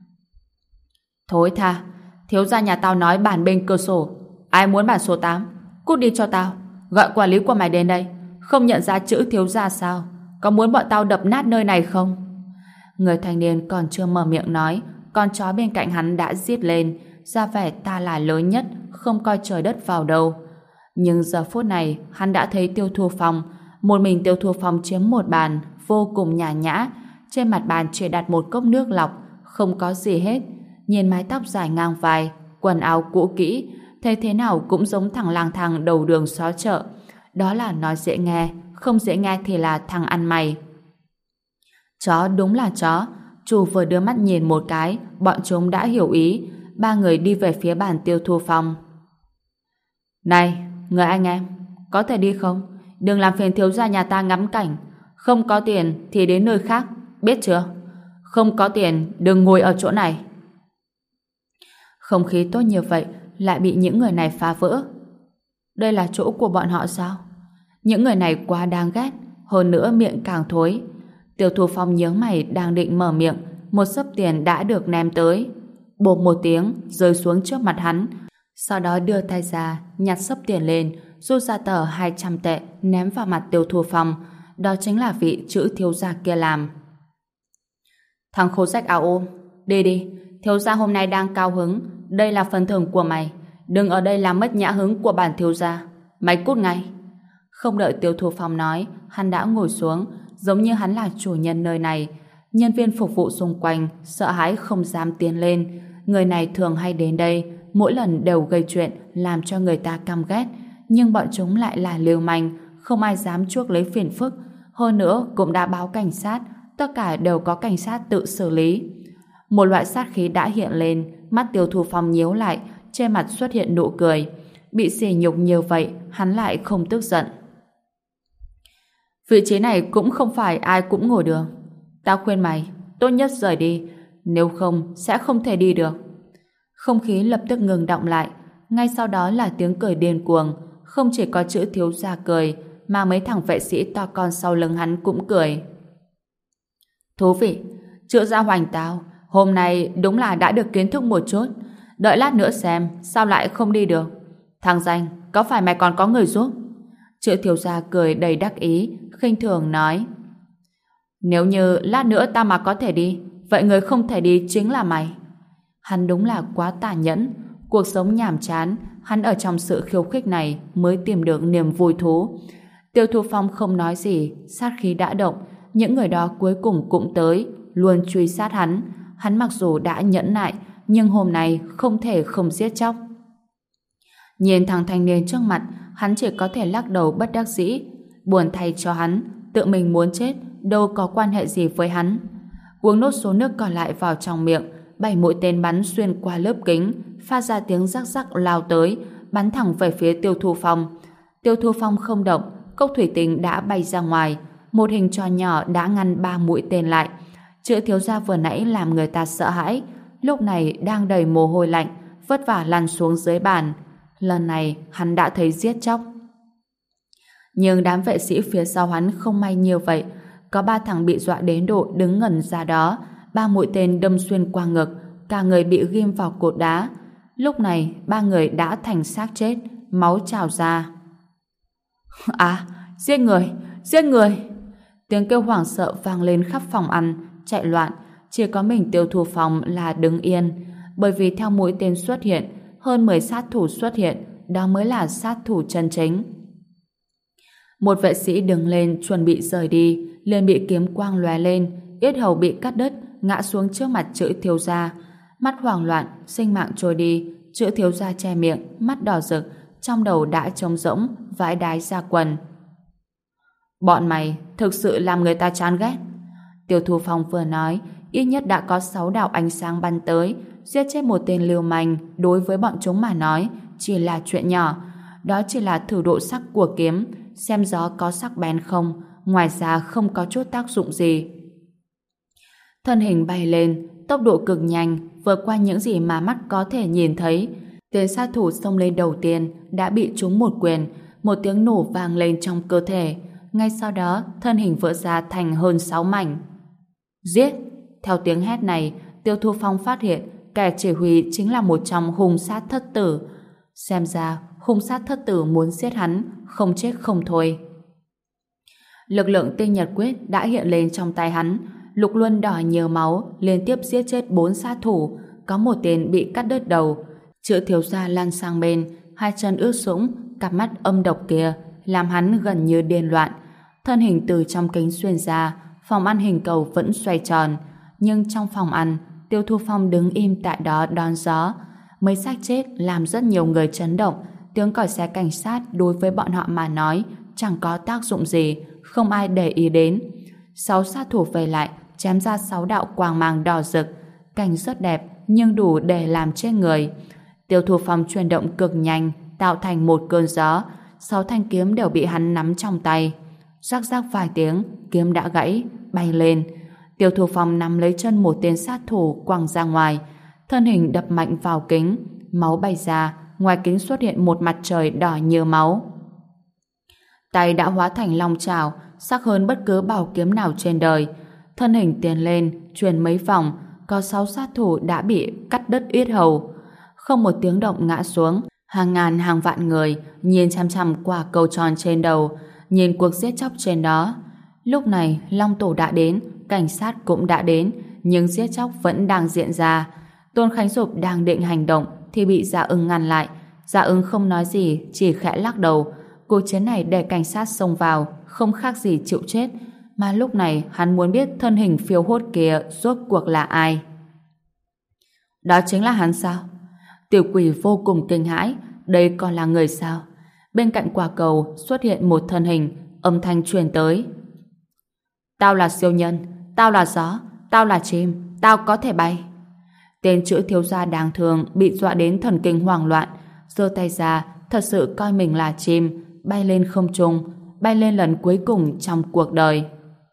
Thối tha, thiếu gia nhà tao nói bàn bên cửa sổ, ai muốn bàn số 8? Cút đi cho tao, gọi quản lý của mày đến đây. Không nhận ra chữ thiếu gia sao? Có muốn bọn tao đập nát nơi này không? Người thanh niên còn chưa mở miệng nói, con chó bên cạnh hắn đã rít lên, ra vẻ ta là lớn nhất, không coi trời đất vào đâu. Nhưng giờ phút này hắn đã thấy Tiêu Thu Phong, một mình Tiêu Thu Phong chiếm một bàn, vô cùng nhã nhã, trên mặt bàn chỉ đặt một cốc nước lọc, không có gì hết. Nhìn mái tóc dài ngang vai, quần áo cũ kỹ, thấy thế nào cũng giống thằng lang thang đầu đường xó chợ. Đó là nói dễ nghe, không dễ nghe thì là thằng ăn mày. Chó đúng là chó. Chủ vừa đưa mắt nhìn một cái, bọn chúng đã hiểu ý. Ba người đi về phía bàn Tiêu Thu Phong. Này, người anh em, có thể đi không? Đừng làm phiền thiếu gia nhà ta ngắm cảnh. Không có tiền thì đến nơi khác, biết chưa? Không có tiền, đừng ngồi ở chỗ này. Không khí tốt như vậy lại bị những người này phá vỡ. Đây là chỗ của bọn họ sao? Những người này quá đáng ghét, hơn nữa miệng càng thối. Tiêu Thu Phong nhướng mày đang định mở miệng, một xấp tiền đã được ném tới. Bộp một tiếng, rơi xuống trước mặt hắn. Sau đó đưa tay ra, nhặt xấp tiền lên, rút ra tờ 200 tệ, ném vào mặt Tiêu Thu Phong. Đó chính là vị chữ thiếu gia kia làm. Thằng khố rách áo ôm, đi đi, thiếu gia hôm nay đang cao hứng, đây là phần thưởng của mày. Đừng ở đây làm mất nhã hứng của bản thiếu gia. Mày cút ngay. Không đợi Tiêu Thu Phong nói, hắn đã ngồi xuống, giống như hắn là chủ nhân nơi này. Nhân viên phục vụ xung quanh sợ hãi không dám tiến lên. Người này thường hay đến đây, mỗi lần đều gây chuyện, làm cho người ta căm ghét. Nhưng bọn chúng lại là lưu manh, không ai dám chuốc lấy phiền phức. Hơn nữa cũng đã báo cảnh sát, tất cả đều có cảnh sát tự xử lý. Một loại sát khí đã hiện lên, mắt Tiêu Thu Phong nhíu lại, trên mặt xuất hiện nụ cười. Bị sỉ nhục như vậy, hắn lại không tức giận. Vị trí này cũng không phải ai cũng ngồi được. Tao khuyên mày, tốt nhất rời đi, nếu không sẽ không thể đi được. Không khí lập tức ngừng đọng lại, ngay sau đó là tiếng cười điên cuồng, không chỉ có chữ thiếu gia cười, mà mấy thằng vệ sĩ to con sau lưng hắn cũng cười. Thú vị, chữ gia Hoành tao, hôm nay đúng là đã được kiến thức một chút, đợi lát nữa xem sao lại không đi được. Thằng Danh, có phải mày còn có người giúp? Chữ thiếu gia cười đầy đắc ý, khinh thường nói. Nếu như lát nữa tao mà có thể đi, vậy người không thể đi chính là mày. Hắn đúng là quá tàn nhẫn. Cuộc sống nhàm chán, hắn ở trong sự khiêu khích này mới tìm được niềm vui thú. Tiêu Thu Phong không nói gì, sát khí đã động, những người đó cuối cùng cũng tới, luôn truy sát hắn. Hắn mặc dù đã nhẫn nại, nhưng hôm nay không thể không giết chóc. Nhìn thằng thanh niên trước mặt, hắn chỉ có thể lắc đầu bất đắc dĩ. Buồn thay cho hắn, tự mình muốn chết, đâu có quan hệ gì với hắn. Uống nốt số nước còn lại vào trong miệng, 7 mũi tên bắn xuyên qua lớp kính, phát ra tiếng rắc rắc lao tới, bắn thẳng về phía Tiêu Thu Phong. Tiêu Thu Phong không động, cốc thủy tinh đã bay ra ngoài, một hình tròn nhỏ đã ngăn 3 mũi tên lại. Chữ thiếu gia vừa nãy làm người ta sợ hãi, lúc này đang đầy mồ hôi lạnh, vất vả lăn xuống dưới bàn. Lần này hắn đã thấy giết chóc. Nhưng đám vệ sĩ phía sau hắn không may như vậy, có 3 thằng bị dọa đến độ đứng ngẩn ra đó, 3 mũi tên đâm xuyên qua ngực, cả người bị ghim vào cột đá. Lúc này 3 người đã thành xác chết, máu trào ra. À, giết người, giết người! Tiếng kêu hoảng sợ vang lên khắp phòng ăn, chạy loạn, chỉ có mình Tiêu Thu Phong là đứng yên, bởi vì theo mũi tên xuất hiện, hơn 10 sát thủ xuất hiện, đó mới là sát thủ chân chính. Một vệ sĩ đứng lên chuẩn bị rời đi, liền bị kiếm quang lóe lên, yết hầu bị cắt đứt, ngã xuống trước mặt chữ thiếu gia. Mắt hoảng loạn, sinh mạng trôi đi, chữ thiếu gia che miệng, mắt đỏ rực, trong đầu đã trống rỗng, vãi đái ra quần. Bọn mày thực sự làm người ta chán ghét. Tiêu Thu Phong vừa nói, ít nhất đã có 6 đạo ánh sáng bắn tới, giết chết một tên lưu manh đối với bọn chúng mà nói chỉ là chuyện nhỏ. Đó chỉ là thử độ sắc của kiếm, xem gió có sắc bén không, ngoài ra không có chút tác dụng gì. Thân hình bay lên, tốc độ cực nhanh, vượt qua những gì mà mắt có thể nhìn thấy. Tên sát thủ xông lên đầu tiên đã bị trúng một quyền, một tiếng nổ vang lên trong cơ thể. Ngay sau đó, thân hình vỡ ra thành hơn 6 mảnh. Giết! Theo tiếng hét này, Tiêu Thu Phong phát hiện kẻ chỉ huy chính là một trong hung sát thất tử. Xem ra, hung sát thất tử muốn giết hắn, không chết không thôi. Lực lượng tinh nhật quyết đã hiện lên trong tay hắn. Lục luân đỏ nhiều máu, liên tiếp giết chết 4 sát thủ, có một tên bị cắt đứt đầu. Chữ thiếu gia lăn sang bên, 2 chân ướt sũng, cặp mắt âm độc kia làm hắn gần như điên loạn. Thân hình từ trong kính xuyên ra, phòng ăn hình cầu vẫn xoay tròn, nhưng trong phòng ăn, Tiêu Thu Phong đứng im tại đó đón gió. Mấy xác chết làm rất nhiều người chấn động. Tiếng còi xe cảnh sát đối với bọn họ mà nói chẳng có tác dụng gì, không ai để ý đến. 6 sát thủ về lại, chém ra 6 đạo quang mang đỏ rực. Cảnh rất đẹp, nhưng đủ để làm chết người. Tiêu Thu Phong chuyển động cực nhanh, tạo thành một cơn gió. 6 thanh kiếm đều bị hắn nắm trong tay. Rắc rắc vài tiếng, kiếm đã gãy, bay lên. Tiêu Thu Phong nắm lấy chân một tên sát thủ quăng ra ngoài. Thân hình đập mạnh vào kính, máu bay ra, ngoài kính xuất hiện một mặt trời đỏ như máu. Tay đã hóa thành long chảo, sắc hơn bất cứ bảo kiếm nào trên đời. Thân hình tiến lên, chuyển mấy vòng, có 6 sát thủ đã bị cắt đứt yết hầu. Không một tiếng động ngã xuống, hàng ngàn hàng vạn người nhìn chăm chăm quả cầu tròn trên đầu, nhìn cuộc giết chóc trên đó. Lúc này, Long Tổ đã đến, cảnh sát cũng đã đến, nhưng giết chóc vẫn đang diễn ra. Tôn Khánh Dục đang định hành động thì bị Dạ Ưng ngăn lại. Dạ Ưng không nói gì, chỉ khẽ lắc đầu. Cuộc chiến này để cảnh sát xông vào, không khác gì chịu chết. Mà lúc này hắn muốn biết thân hình phiêu hốt kia rốt cuộc là ai. Đó chính là hắn sao? Tiểu quỷ vô cùng kinh hãi, đây còn là người sao? Bên cạnh quả cầu xuất hiện một thân hình, âm thanh truyền tới. Tao là siêu nhân, tao là gió, tao là chim, tao có thể bay. Tên chữ thiếu gia đáng thương bị dọa đến thần kinh hoảng loạn, giơ tay ra, thật sự coi mình là chim, bay lên không trung, bay lên lần cuối cùng trong cuộc đời.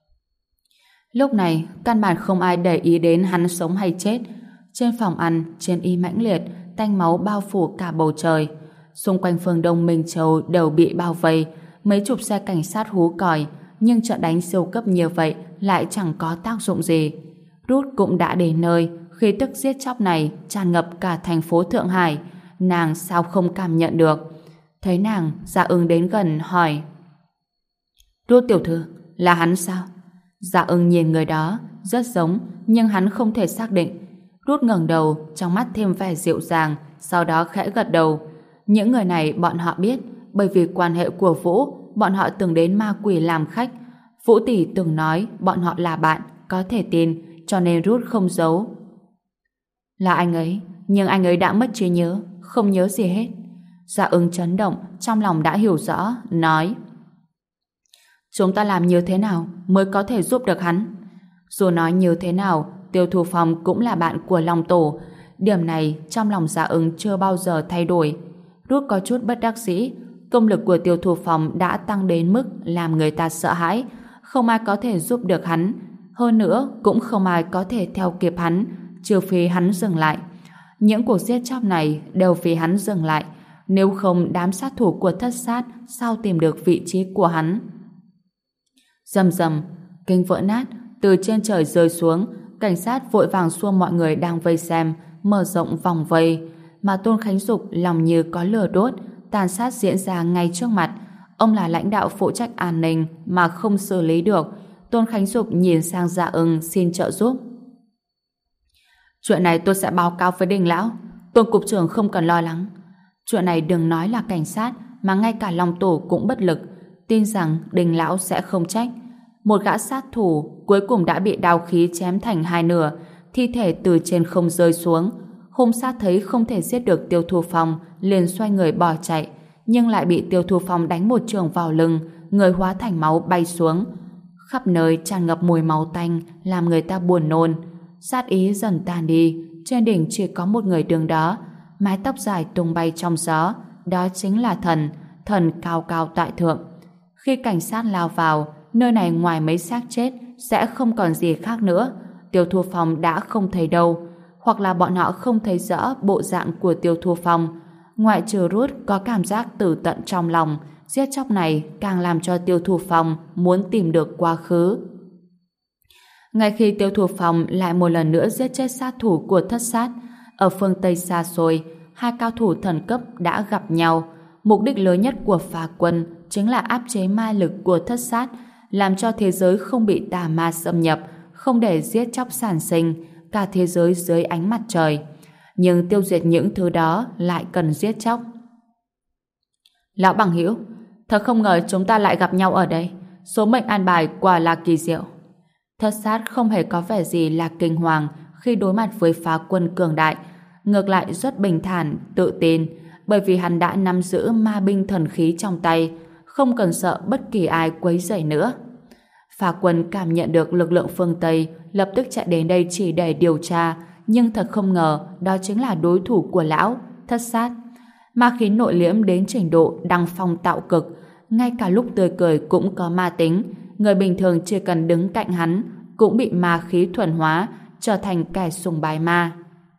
Lúc này, căn bản không ai để ý đến hắn sống hay chết. Trên phòng ăn, chiến y mãnh liệt, tanh máu bao phủ cả bầu trời. Xung quanh phương Đông Minh Châu đều bị bao vây, mấy chục xe cảnh sát hú còi, nhưng trận đánh siêu cấp như vậy lại chẳng có tác dụng gì. Ruth cũng đã đến nơi, khi tức giết chóc này tràn ngập cả thành phố Thượng Hải, nàng sao không cảm nhận được. Thấy nàng, Dạ Ưng đến gần hỏi: Ruth tiểu thư, là hắn sao? Dạ Ưng nhìn người đó, rất giống, nhưng hắn không thể xác định. Ruth ngẩng đầu, trong mắt thêm vẻ dịu dàng, sau đó khẽ gật đầu. Những người này bọn họ biết, bởi vì quan hệ của Vũ, bọn họ từng đến Ma Quỷ làm khách. Vũ tỷ từng nói bọn họ là bạn, có thể tin, cho nên Ruth không giấu. Là anh ấy, nhưng anh ấy đã mất trí nhớ, không nhớ gì hết. Dạ Ưng chấn động, trong lòng đã hiểu rõ, nói: Chúng ta làm như thế nào mới có thể giúp được hắn? Dù nói như thế nào, Tiêu Thu Phong cũng là bạn của Long Tổ. Điểm này trong lòng Dạ Ưng chưa bao giờ thay đổi. Ruth có chút bất đắc dĩ. Công lực của Tiêu Thu Phong đã tăng đến mức làm người ta sợ hãi. Không ai có thể giúp được hắn. Hơn nữa, cũng không ai có thể theo kịp hắn, trừ phi hắn dừng lại. Những cuộc giết chóc này đều vì hắn dừng lại. Nếu không, đám sát thủ của Thất Sát sao tìm được vị trí của hắn? Rầm rầm, kính vỡ nát, từ trên trời rơi xuống. Cảnh sát vội vàng xua mọi người đang vây xem, mở rộng vòng vây. Mà Tôn Khánh Dục lòng như có lửa đốt, tàn sát diễn ra ngay trước mặt. Ông là lãnh đạo phụ trách an ninh mà không xử lý được. Tôn Khánh Dục nhìn sang Dạ Ưng xin trợ giúp. Chuyện này tôi sẽ báo cáo với Đình lão. Tôn cục trưởng không cần lo lắng. Chuyện này đừng nói là cảnh sát, mà ngay cả Long Tổ cũng bất lực. Tin rằng Đình lão sẽ không trách. Một gã sát thủ cuối cùng đã bị đao khí chém thành hai nửa, thi thể từ trên không rơi xuống. Hung sát thấy không thể giết được Tiêu Thu Phong, liền xoay người bỏ chạy, nhưng lại bị Tiêu Thu Phong đánh một chưởng vào lưng, người hóa thành máu bay xuống. Khắp nơi tràn ngập mùi máu tanh, làm người ta buồn nôn. Sát ý dần tan đi, trên đỉnh chỉ có một người đứng đó, mái tóc dài tung bay trong gió, đó chính là Thần, Thần cao cao tại thượng. Khi cảnh sát lao vào, nơi này ngoài mấy xác chết sẽ không còn gì khác nữa. Tiêu Thu Phong đã không thấy đâu, hoặc là bọn họ không thấy rõ bộ dạng của Tiêu Thu Phong. Ngoại trừ Ruth có cảm giác từ tận trong lòng, giết chóc này càng làm cho Tiêu Thu Phong muốn tìm được quá khứ. Ngay khi Tiêu Thu Phong lại một lần nữa giết chết sát thủ của Thất Sát, ở phương Tây xa xôi, hai cao thủ thần cấp đã gặp nhau. Mục đích lớn nhất của Phá Quân chính là áp chế ma lực của Thất Sát, làm cho thế giới không bị tà ma xâm nhập, không để giết chóc sản sinh, cả thế giới dưới ánh mặt trời. Nhưng tiêu diệt những thứ đó lại cần giết chóc. Lão bằng hữu, thật không ngờ chúng ta lại gặp nhau ở đây. Số mệnh an bài quả là kỳ diệu. Thất Sát không hề có vẻ gì là kinh hoàng khi đối mặt với Phá Quân cường đại, ngược lại rất bình thản, tự tin, bởi vì hắn đã nắm giữ ma binh thần khí trong tay, không cần sợ bất kỳ ai quấy rầy nữa. Phá Quân cảm nhận được lực lượng phương Tây, lập tức chạy đến đây chỉ để điều tra, nhưng thật không ngờ đó chính là đối thủ của lão, Thất Sát. Ma khí nội liễm đến trình độ đăng phong tạo cực, ngay cả lúc tươi cười cũng có ma tính, người bình thường chỉ cần đứng cạnh hắn cũng bị ma khí thuần hóa, trở thành kẻ sùng bái ma.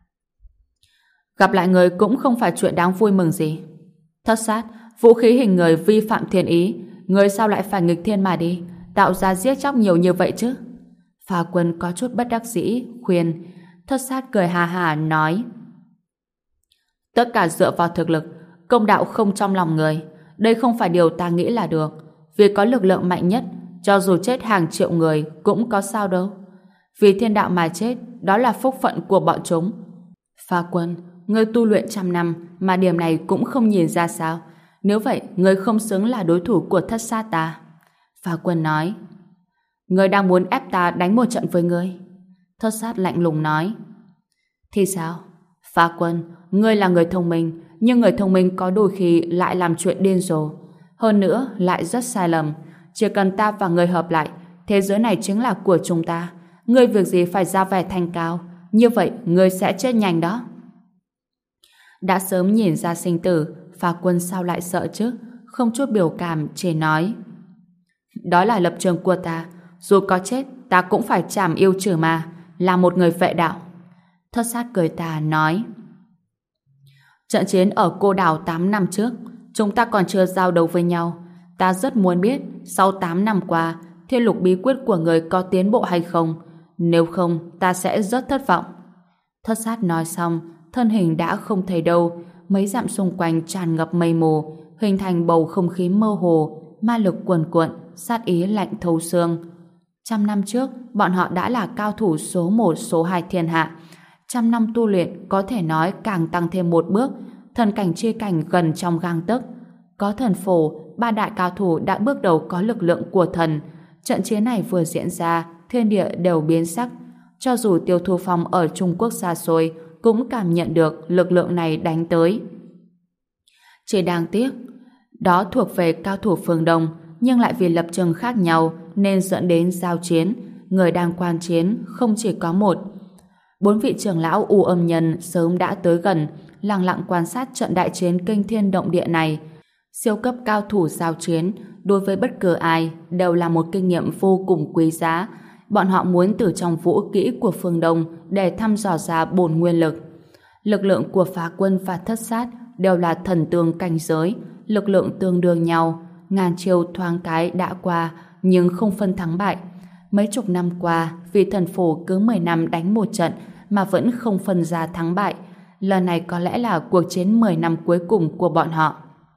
Gặp lại người cũng không phải chuyện đáng vui mừng gì. Thất Sát, vũ khí hình người vi phạm thiên ý, người sao lại phải nghịch thiên mà đi, tạo ra giết chóc nhiều như vậy chứ? Phá Quân có chút bất đắc dĩ khuyên. Thất Sát cười hà hà nói: tất cả dựa vào thực lực, công đạo không trong lòng người. Đây không phải điều ta nghĩ là được. Vì có lực lượng mạnh nhất, cho dù chết hàng triệu người cũng có sao đâu. Vì thiên đạo mà chết, đó là phúc phận của bọn chúng. Phá Quân, ngươi tu luyện trăm năm mà điểm này cũng không nhìn ra sao? Nếu vậy, ngươi không xứng là đối thủ của Thất Sát ta. Phá Quân nói: ngươi đang muốn ép ta đánh một trận với ngươi. Thất Sát lạnh lùng nói: thì sao? Phá Quân, ngươi là người thông minh, nhưng người thông minh có đôi khi lại làm chuyện điên rồ. Hơn nữa, lại rất sai lầm. Chỉ cần ta và ngươi hợp lại, thế giới này chính là của chúng ta. Ngươi việc gì phải ra vẻ thanh cao? Như vậy, ngươi sẽ chết nhanh đó. Đã sớm nhìn ra sinh tử, Phá Quân sao lại sợ chứ? Không chút biểu cảm, chỉ nói: đó là lập trường của ta, dù có chết ta cũng phải trảm yêu trừ ma, là một người vệ đạo. Thất Sát cười tà nói: trận chiến ở Cô Đảo 8 năm trước, chúng ta còn chưa giao đấu với nhau. Ta rất muốn biết sau 8 năm qua thiên lục bí quyết của người có tiến bộ hay không, nếu không ta sẽ rất thất vọng. Thất Sát nói xong, thân hình đã không thấy đâu, mấy dặm xung quanh tràn ngập mây mù, hình thành bầu không khí mơ hồ, ma lực cuồn cuộn, sát ý lạnh thấu xương. 100 năm trước, bọn họ đã là cao thủ số 1, số 2 thiên hạ. 100 năm tu luyện có thể nói càng tăng thêm một bước, thần cảnh chi cảnh gần trong gang tấc. Có thần phổ, ba đại cao thủ đã bước đầu có lực lượng của thần. Trận chiến này vừa diễn ra, thiên địa đều biến sắc. Cho dù Tiêu Thu Phong ở Trung Quốc xa xôi, cũng cảm nhận được lực lượng này đánh tới. Chỉ đáng tiếc, đó thuộc về cao thủ phương Đông, nhưng lại vì lập trường khác nhau nên dẫn đến giao chiến. Người đang quan chiến không chỉ có một. 4 vị trưởng lão U Âm Nhân sớm đã tới gần, lặng lặng quan sát trận đại chiến kinh thiên động địa này. Siêu cấp cao thủ giao chiến đối với bất cứ ai đều là một kinh nghiệm vô cùng quý giá. Bọn họ muốn từ trong vũ kỹ của phương Đông để thăm dò ra bổn nguyên lực. Lực lượng của Phá Quân và Thất Sát đều là thần tương cảnh giới, lực lượng tương đương nhau. Ngàn chiêu thoáng cái đã qua, nhưng không phân thắng bại. Mấy chục năm qua, vì thần phổ cứ 10 năm đánh một trận mà vẫn không phân ra thắng bại. Lần này có lẽ là cuộc chiến 10 năm cuối cùng của bọn họ.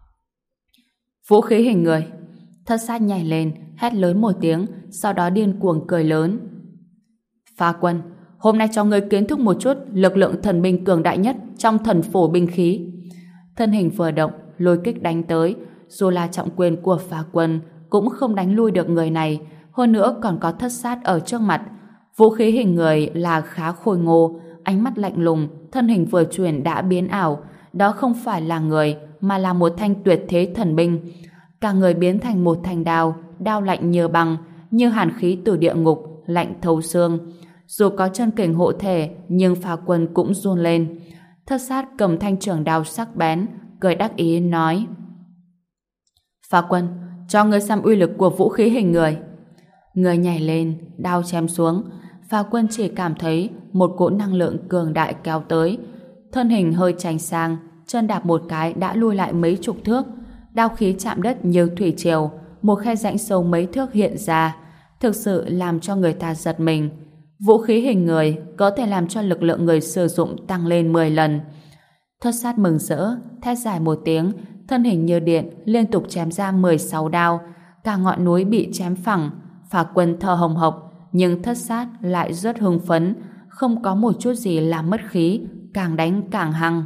Vũ khí hình người. Thất Sát nhảy lên, hét lớn một tiếng, sau đó điên cuồng cười lớn. Phá Quân, hôm nay cho ngươi kiến thức một chút lực lượng thần binh cường đại nhất trong thần phổ binh khí. Thân hình vừa động, lôi kích đánh tới. Dù là trọng quyền của Phá Quân cũng không đánh lui được người này, hơn nữa còn có Thất Sát ở trước mặt. Vũ khí hình người là khá khôi ngô, ánh mắt lạnh lùng, thân hình vừa chuyển đã biến ảo. Đó không phải là người, mà là một thanh tuyệt thế thần binh. Cả người biến thành một thanh đao, đao lạnh như băng, như hàn khí từ địa ngục, lạnh thấu xương. Dù có chân kình hộ thể, nhưng Phá Quân cũng run lên. Thất Sát cầm thanh trường đao sắc bén, cười đắc ý nói: Phá Quân, cho ngươi xem uy lực của vũ khí hình người. Người nhảy lên, đao chém xuống. Phá Quân chỉ cảm thấy một cỗ năng lượng cường đại kéo tới. Thân hình hơi chành sang, chân đạp một cái đã lui lại mấy chục thước. Đao khí chạm đất như thủy triều, một khe rãnh sâu mấy thước hiện ra, thực sự làm cho người ta giật mình. Vũ khí hình người có thể làm cho lực lượng người sử dụng tăng lên 10 lần. Thất Sát mừng rỡ, thét dài một tiếng, thân hình như điện liên tục chém ra 16 đao, cả ngọn núi bị chém phẳng. Phá Quân thở hồng hộc, nhưng Thất Sát lại rất hưng phấn, không có một chút gì làm mất khí, càng đánh càng hăng.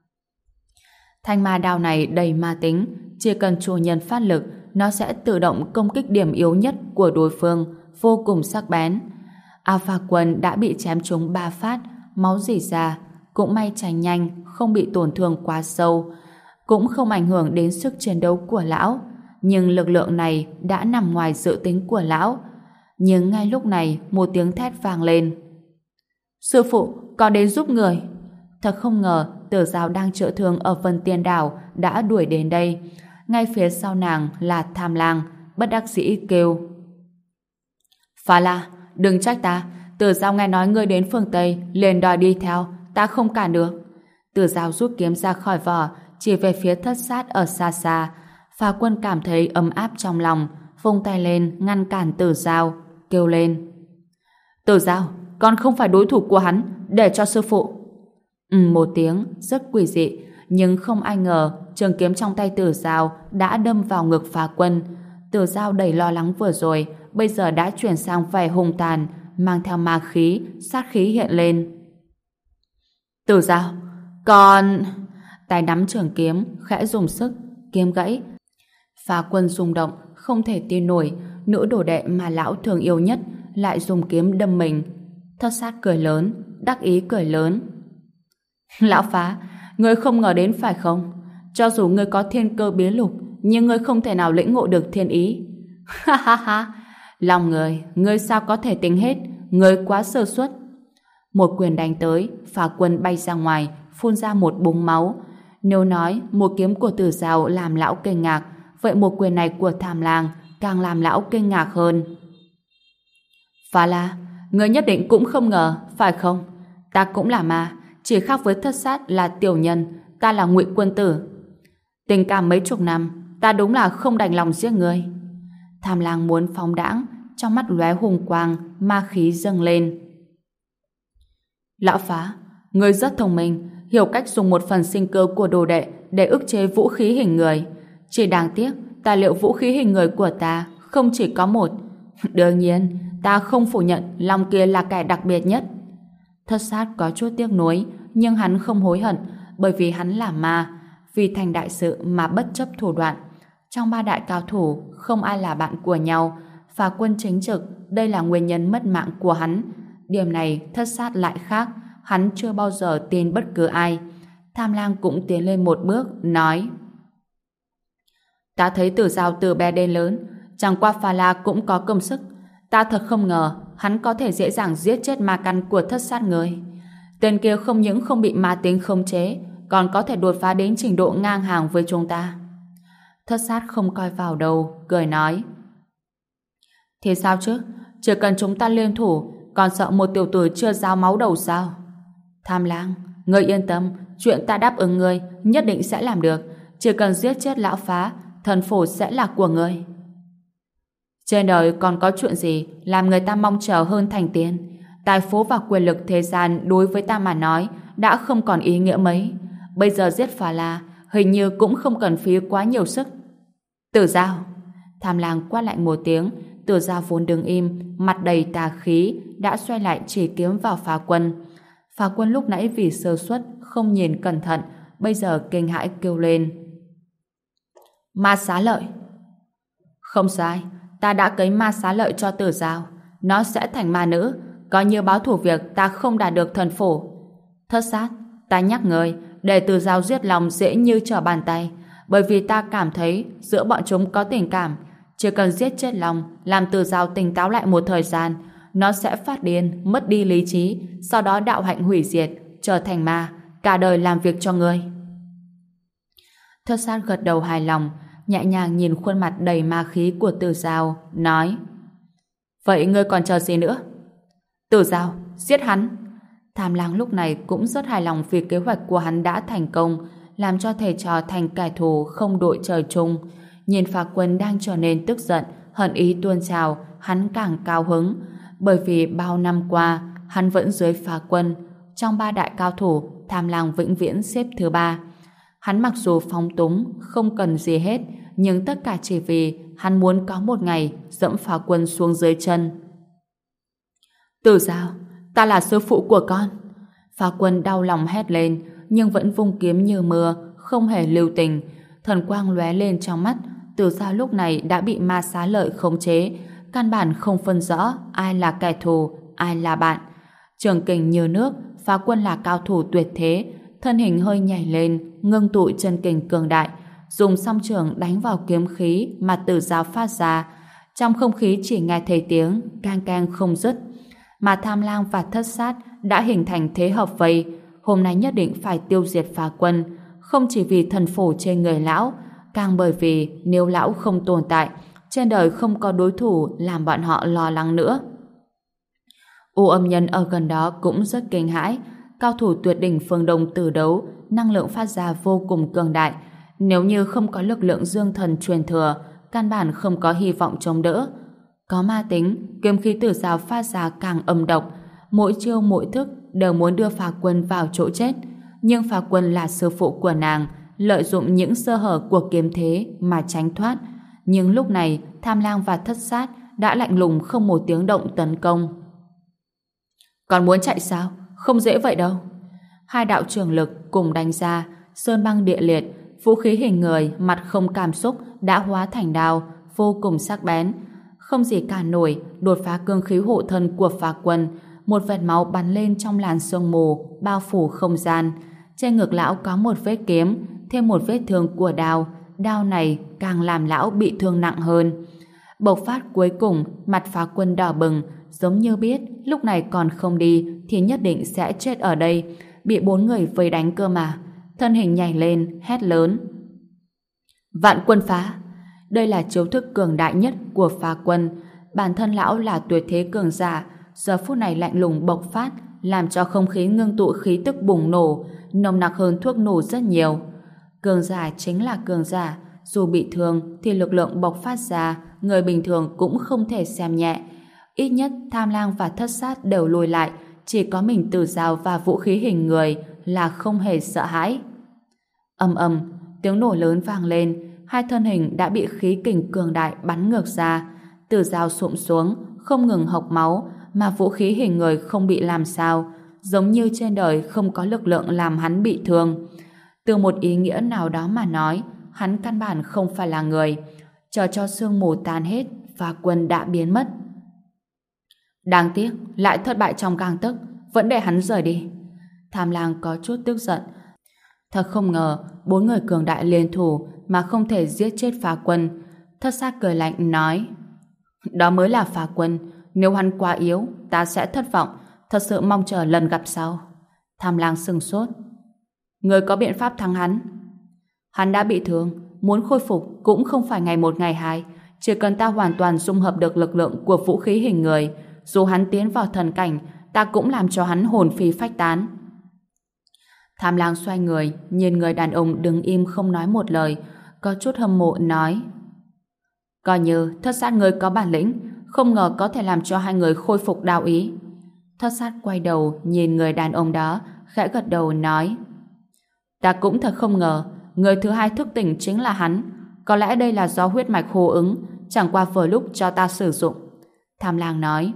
Thanh ma đao này đầy ma tính, chỉ cần chủ nhân phát lực, nó sẽ tự động công kích điểm yếu nhất của đối phương, vô cùng sắc bén. Phá Quân đã bị chém trúng 3 phát, máu rỉ ra, cũng may tránh nhanh, không bị tổn thương quá sâu, cũng không ảnh hưởng đến sức chiến đấu của lão. Nhưng lực lượng này đã nằm ngoài dự tính của lão. Nhưng ngay lúc này, một tiếng thét vang lên. Sư phụ, có đến giúp người. Thật không ngờ, Tử Giao đang chữa thương ở Vân Tiên Đảo đã đuổi đến đây. Ngay phía sau nàng là Tham Lang, bất đắc dĩ kêu: Phá La, đừng trách ta. Tử Giao nghe nói ngươi đến phương Tây, liền đòi đi theo, ta không cản được. Tử Giao rút kiếm ra khỏi vỏ, chỉ về phía Thất Sát ở xa xa. Phá Quân cảm thấy ấm áp trong lòng, vung tay lên ngăn cản Tử Giao, kêu lên: Tử Giao, con không phải đối thủ của hắn, để cho sư phụ. Một tiếng rất quỷ dị, nhưng không ai ngờ trường kiếm trong tay Tử Giao đã đâm vào ngực Phá Quân. Tử Giao đầy lo lắng vừa rồi, bây giờ đã chuyển sang vẻ hung tàn, mang theo ma khí, sát khí hiện lên. Tử Giao, con... Tay nắm trường kiếm, khẽ dùng sức, kiếm gãy. Phá Quân rung động, không thể tin nổi, nữ đồ đệ mà lão thường yêu nhất lại dùng kiếm đâm mình. Thất Sát cười lớn, đắc ý cười lớn. Lão Phá, ngươi không ngờ đến phải không? Cho dù ngươi có thiên cơ bí lục, nhưng ngươi không thể nào lĩnh ngộ được thiên ý. Ha ha ha, lòng ngươi sao có thể tính hết, ngươi quá sơ suất. Một quyền đánh tới, Phá Quân bay ra ngoài, phun ra một búng máu. Nếu nói một kiếm của Tử Dao làm lão kinh ngạc, vậy một quyền này của Tham Lang càng làm lão kinh ngạc hơn. Phá La, người nhất định cũng không ngờ, phải không? Ta cũng là ma, chỉ khác với Thất Sát là tiểu nhân, ta là Ngụy Quân Tử. Tình cảm mấy chục năm, ta đúng là không đành lòng giết người. Tham Lang muốn phóng đãng, trong mắt lóe hùng quang, ma khí dâng lên. Lão Phá, người rất thông minh, hiểu cách dùng một phần sinh cơ của đồ đệ để ức chế vũ khí hình người. Chỉ đáng tiếc, tài liệu vũ khí hình người của ta không chỉ có một. Đương nhiên, ta không phủ nhận Long kia là kẻ đặc biệt nhất. Thất Sát có chút tiếc nuối, nhưng hắn không hối hận, bởi vì hắn là ma, vì thành đại sự mà bất chấp thủ đoạn. Trong ba đại cao thủ, không ai là bạn của nhau, và quân chính trực, đây là nguyên nhân mất mạng của hắn. Điểm này Thất Sát lại khác, hắn chưa bao giờ tin bất cứ ai. Tham Lang cũng tiến lên một bước, nói: Ta thấy Tử Dao từ bé đến lớn, chẳng qua Phá La cũng có công sức. Ta thật không ngờ hắn có thể dễ dàng giết chết ma căn của Thất Sát người. Tên kia không những không bị ma tính khống chế, còn có thể đột phá đến trình độ ngang hàng với chúng ta. Thất Sát không coi vào đầu, cười nói: Thì sao chứ? Chỉ cần chúng ta liên thủ, còn sợ một tiểu tử chưa giao máu đầu sao? Tham Lang, ngươi yên tâm, chuyện ta đáp ứng ngươi nhất định sẽ làm được. Chỉ cần giết chết lão Phá, thần phổ sẽ là của ngươi. Trên đời còn có chuyện gì làm người ta mong chờ hơn thành tiền? Tài phú và quyền lực thế gian đối với ta mà nói đã không còn ý nghĩa mấy. Bây giờ giết Phá La hình như cũng không cần phí quá nhiều sức. Tử Dao! Tham Lang quát lạnh một tiếng. Tử Dao vốn đứng im, mặt đầy tà khí, đã xoay lại chỉ kiếm vào Phá Quân. Phá Quân lúc nãy vì sơ suất không nhìn cẩn thận, bây giờ kinh hãi kêu lên: Ma xá lợi! Không sai, ta đã cấy ma xá lợi cho Tử Dao, nó sẽ thành ma nữ, coi như báo thù việc ta không đạt được thần phổ. Thất Sát, ta nhắc người, để Tử Dao giết lòng dễ như trở bàn tay, bởi vì ta cảm thấy giữa bọn chúng có tình cảm. Chỉ cần giết chết lòng, làm Tử Dao tỉnh táo lại một thời gian, nó sẽ phát điên, mất đi lý trí, sau đó đạo hạnh hủy diệt, trở thành ma, cả đời làm việc cho ngươi. Thất Sát gật đầu hài lòng, nhẹ nhàng nhìn khuôn mặt đầy ma khí của Tử Dao, nói: Vậy ngươi còn chờ gì nữa? Tử Dao, giết hắn! Tham Lang lúc này cũng rất hài lòng vì kế hoạch của hắn đã thành công, làm cho thầy trò thành kẻ thù không đội trời chung. Nhìn Phá Quân đang trở nên tức giận, hận ý tuôn trào, hắn càng cao hứng, bởi vì bao năm qua hắn vẫn dưới Phá Quân. Trong ba đại cao thủ, Tham Lang vĩnh viễn xếp thứ 3. Hắn mặc dù phóng túng, không cần gì hết, nhưng tất cả chỉ vì hắn muốn có một ngày dẫm Phá Quân xuống dưới chân. Tử Dao, ta là sư phụ của con! Phá Quân đau lòng hét lên, nhưng vẫn vung kiếm như mưa, không hề lưu tình. Thần quang lóe lên trong mắt. Tử Dao lúc này đã bị ma xá lợi khống chế, căn bản không phân rõ ai là kẻ thù, ai là bạn. Trường kình như nước, Phá Quân là cao thủ tuyệt thế, thân hình hơi nhảy lên, ngưng tụ chân kình cường đại, dùng song trường đánh vào kiếm khí mà Tử Dao phát ra. Trong không khí chỉ nghe thấy tiếng keng keng không dứt. Mà Tham Lang và Thất Sát đã hình thành thế hợp vây, hôm nay nhất định phải tiêu diệt Phá Quân, không chỉ vì thần phổ trên người lão, càng bởi vì nếu lão không tồn tại, trên đời không có đối thủ làm bọn họ lo lắng nữa. U Âm Nhân ở gần đó cũng rất kinh hãi. Cao thủ tuyệt đỉnh phương Đông Tử đấu, năng lượng phát ra vô cùng cường đại. Nếu như không có lực lượng dương thần truyền thừa, căn bản không có hy vọng chống đỡ. Có ma tính, kiếm khí Tử Dao phát ra càng âm độc, mỗi chiêu mỗi thức đều muốn đưa Phá Quân vào chỗ chết. Nhưng Phá Quân là sư phụ của nàng, lợi dụng những sơ hở của kiếm thế mà tránh thoát. Nhưng lúc này, Tham Lang và Thất Sát đã lạnh lùng không một tiếng động tấn công. Còn muốn chạy sao? Không dễ vậy đâu. Hai đạo trường lực cùng đánh ra, sơn băng địa liệt, vũ khí hình người mặt không cảm xúc đã hóa thành đao, vô cùng sắc bén. Không gì cản nổi, đột phá cương khí hộ thân của Phá Quân. Một vệt máu bắn lên trong làn sương mù, bao phủ không gian. Trên ngực lão có một vết kiếm, thêm một vết thương của đao. Đao này càng làm lão bị thương nặng hơn. Bộc phát cuối cùng, mặt Phá Quân đỏ bừng, giống như biết lúc này còn không đi thì nhất định sẽ chết ở đây, bị 4 người vây đánh cơ mà. thân hình nhảy lên, hét lớn. Vạn quân phá! Đây là chiêu thức cường đại nhất của phá quân. Bản thân lão là tuyệt thế cường giả, giờ phút này lạnh lùng bộc phát, làm cho không khí ngưng tụ khí tức bùng nổ, nồng nặc hơn thuốc nổ rất nhiều. Cường giả chính là cường giả, dù bị thương thì lực lượng bộc phát ra, người bình thường cũng không thể xem nhẹ. Ít nhất Tham Lang và Thất Sát đều lùi lại, chỉ có mình Tử Dao và vũ khí hình người là không hề sợ hãi. Ầm ầm, tiếng nổ lớn vang lên, hai thân hình đã bị khí kình cường đại bắn ngược ra. Tử Dao sụp xuống, không ngừng hộc máu, mà vũ khí hình người không bị làm sao, giống như trên đời không có lực lượng làm hắn bị thương. Từ một ý nghĩa nào đó mà nói, hắn căn bản không phải là người. Chờ cho sương mù tan hết, và quân đã biến mất. Đáng tiếc, lại thất bại trong gang tấc, vẫn để hắn rời đi. Tham Lang có chút tức giận. Thật không ngờ, 4 người cường đại liên thủ mà không thể giết chết Phá Quân. Thất Sát cười lạnh nói: đó mới là Phá Quân, nếu hắn quá yếu, ta sẽ thất vọng, thật sự mong chờ lần gặp sau. Tham Lang sừng sốt. Người có biện pháp thắng hắn? Hắn đã bị thương, muốn khôi phục cũng không phải ngày một ngày hai, chỉ cần ta hoàn toàn dung hợp được lực lượng của vũ khí hình người, dù hắn tiến vào thần cảnh, ta cũng làm cho hắn hồn phi phách tán. Tham Lang xoay người, nhìn người đàn ông đứng im không nói một lời, có chút hâm mộ nói: coi như Thất Sát người có bản lĩnh, không ngờ có thể làm cho hai người khôi phục đạo ý. Thất Sát quay đầu nhìn người đàn ông đó, khẽ gật đầu nói: ta cũng thật không ngờ, người thứ hai thức tỉnh chính là hắn. Có lẽ đây là do huyết mạch hô ứng, chẳng qua vừa lúc cho ta sử dụng. Tham Lang nói: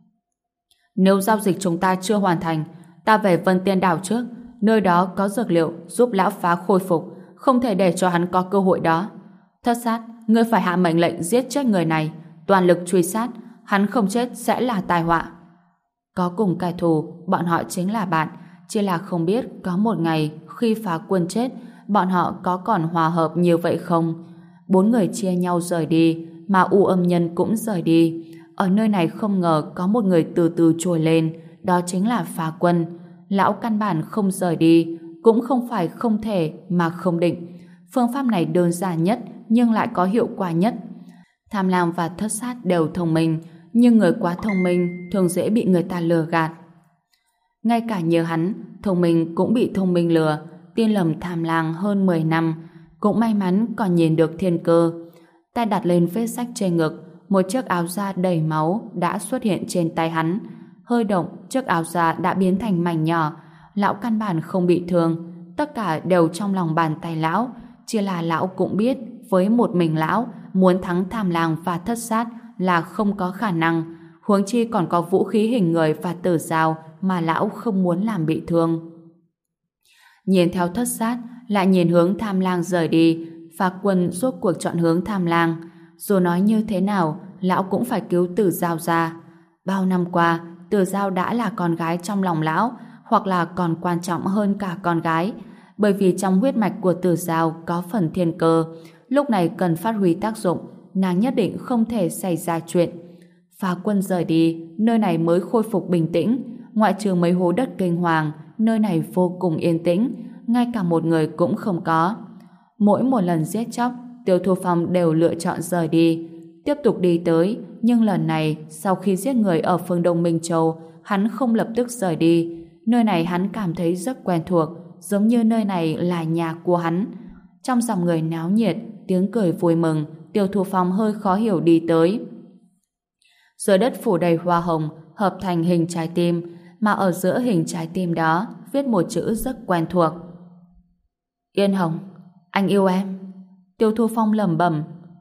nếu giao dịch chúng ta chưa hoàn thành, ta về Vân Tiên Đảo trước, nơi đó có dược liệu giúp lão Phá khôi phục, không thể để cho hắn có cơ hội đó. Thất Sát, ngươi phải hạ mệnh lệnh giết chết người này, toàn lực truy sát, hắn không chết sẽ là tai họa. Có cùng kẻ thù, bọn họ chính là bạn, chỉ là không biết có một ngày khi Phá Quân chết, bọn họ có còn hòa hợp như vậy không? 4 người chia nhau rời đi, mà U Âm Nhân cũng rời đi. Ở nơi này không ngờ có một người từ từ trồi lên, đó chính là Phá Quân. Lão căn bản không rời đi, cũng không phải không thể mà không định. Phương pháp này đơn giản nhất nhưng lại có hiệu quả nhất. Tham Lang và Thất Sát đều thông minh, nhưng người quá thông minh thường dễ bị người ta lừa gạt. Ngay cả nhờ hắn, thông minh cũng bị thông minh lừa, tin lầm Tham Lang hơn 10 năm, cũng may mắn còn nhìn được thiên cơ. Tay đặt lên vết rách trên ngực, một chiếc áo da đầy máu đã xuất hiện trên tay hắn. Hơi động, chiếc áo da đã biến thành mảnh nhỏ. Lão căn bản không bị thương, tất cả đều trong lòng bàn tay lão. Chỉ là lão cũng biết, với một mình lão, muốn thắng Tham Lang và Thất Sát là không có khả năng. Huống chi còn có vũ khí hình người và Tử Dao mà lão không muốn làm bị thương. Nhìn theo Thất Sát, lại nhìn hướng Tham Lang rời đi, Phá Quân rốt cuộc chọn hướng Tham Lang. Dù nói như thế nào, lão cũng phải cứu Tử Dao ra. Bao năm qua, Tử Dao đã là con gái trong lòng lão, hoặc là còn quan trọng hơn cả con gái, bởi vì trong huyết mạch của Tử Dao có phần thiên cơ, lúc này cần phát huy tác dụng, nàng nhất định không thể xảy ra chuyện. Phá Quân rời đi, nơi này mới khôi phục bình tĩnh, ngoại trừ mấy hố đất kinh hoàng, nơi này vô cùng yên tĩnh, ngay cả một người cũng không có. Mỗi một lần giết chóc, Tiêu Thu Phong đều lựa chọn rời đi, tiếp tục đi tới, nhưng lần này sau khi giết người ở phương Đông Minh Châu, hắn không lập tức rời đi. Nơi này hắn cảm thấy rất quen thuộc, giống như nơi này là nhà của hắn. Trong dòng người náo nhiệt, tiếng cười vui mừng, Tiêu Thu Phong hơi khó hiểu đi tới. Dưới đất phủ đầy hoa hồng, hợp thành hình trái tim, mà ở giữa hình trái tim đó viết một chữ rất quen thuộc. Yên Hồng, anh yêu em. Tiêu Thu Phong lẩm bẩm.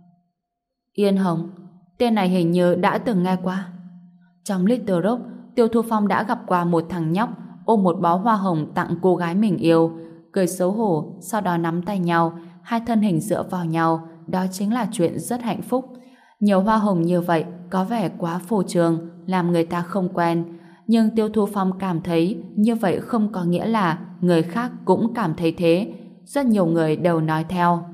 Yên Hồng, tên này hình như đã từng nghe qua. Trong Little Rock, Tiêu Thu Phong đã gặp qua một thằng nhóc ôm một bó hoa hồng tặng cô gái mình yêu, cười xấu hổ, sau đó nắm tay nhau, hai thân hình dựa vào nhau, đó chính là chuyện rất hạnh phúc. Nhiều hoa hồng như vậy có vẻ quá phô trương, làm người ta không quen, nhưng Tiêu Thu Phong cảm thấy như vậy không có nghĩa là người khác cũng cảm thấy thế. Rất nhiều người đều nói theo.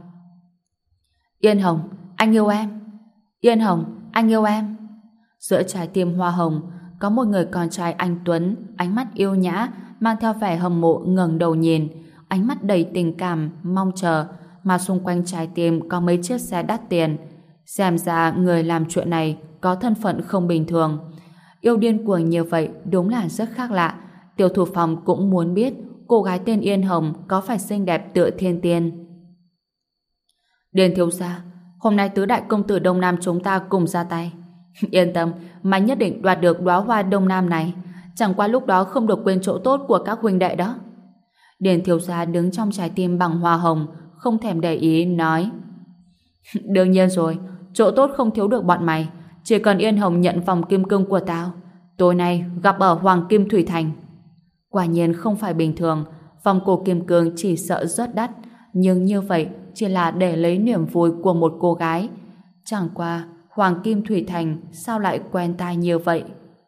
Yên Hồng, anh yêu em. Yên Hồng, anh yêu em. Giữa trái tim hoa hồng có một người con trai anh tuấn, ánh mắt yêu nhã, mang theo vẻ hâm mộ ngẩng đầu nhìn. ánh mắt đầy tình cảm, mong chờ, mà xung quanh trái tim có mấy chiếc xe đắt tiền. Xem ra người làm chuyện này có thân phận không bình thường. Yêu điên cuồng như vậy đúng là rất khác lạ. Tiêu Thủ Phong cũng muốn biết cô gái tên Yên Hồng có phải xinh đẹp tựa thiên tiên. Điền thiếu gia, hôm nay tứ đại công tử Đông Nam chúng ta cùng ra tay. Yên tâm, mày nhất định đoạt được đóa hoa Đông Nam này. Chẳng qua lúc đó không được quên chỗ tốt của các huynh đệ đó. Điền thiếu gia đứng trong trái tim bằng hoa hồng, không thèm để ý, nói: đương nhiên rồi, chỗ tốt không thiếu được bọn mày. Chỉ cần Yên Hồng nhận vòng kim cương của tao, tối nay gặp ở Hoàng Kim Thủy Thành. Quả nhiên không phải bình thường, vòng cổ kim cương chỉ sợ rất đắt, nhưng như vậy chỉ là để lấy niềm vui của một cô gái. Chẳng qua Hoàng Kim Thủy Thành sao lại quen tai như vậy?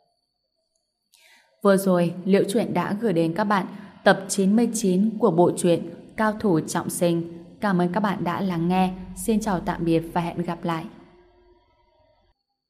Vừa rồi Liễu Chuyện đã gửi đến các bạn tập 99 của bộ truyện Cao Thủ Trọng Sinh. Cảm ơn các bạn đã lắng nghe. Xin chào tạm biệt và hẹn gặp lại.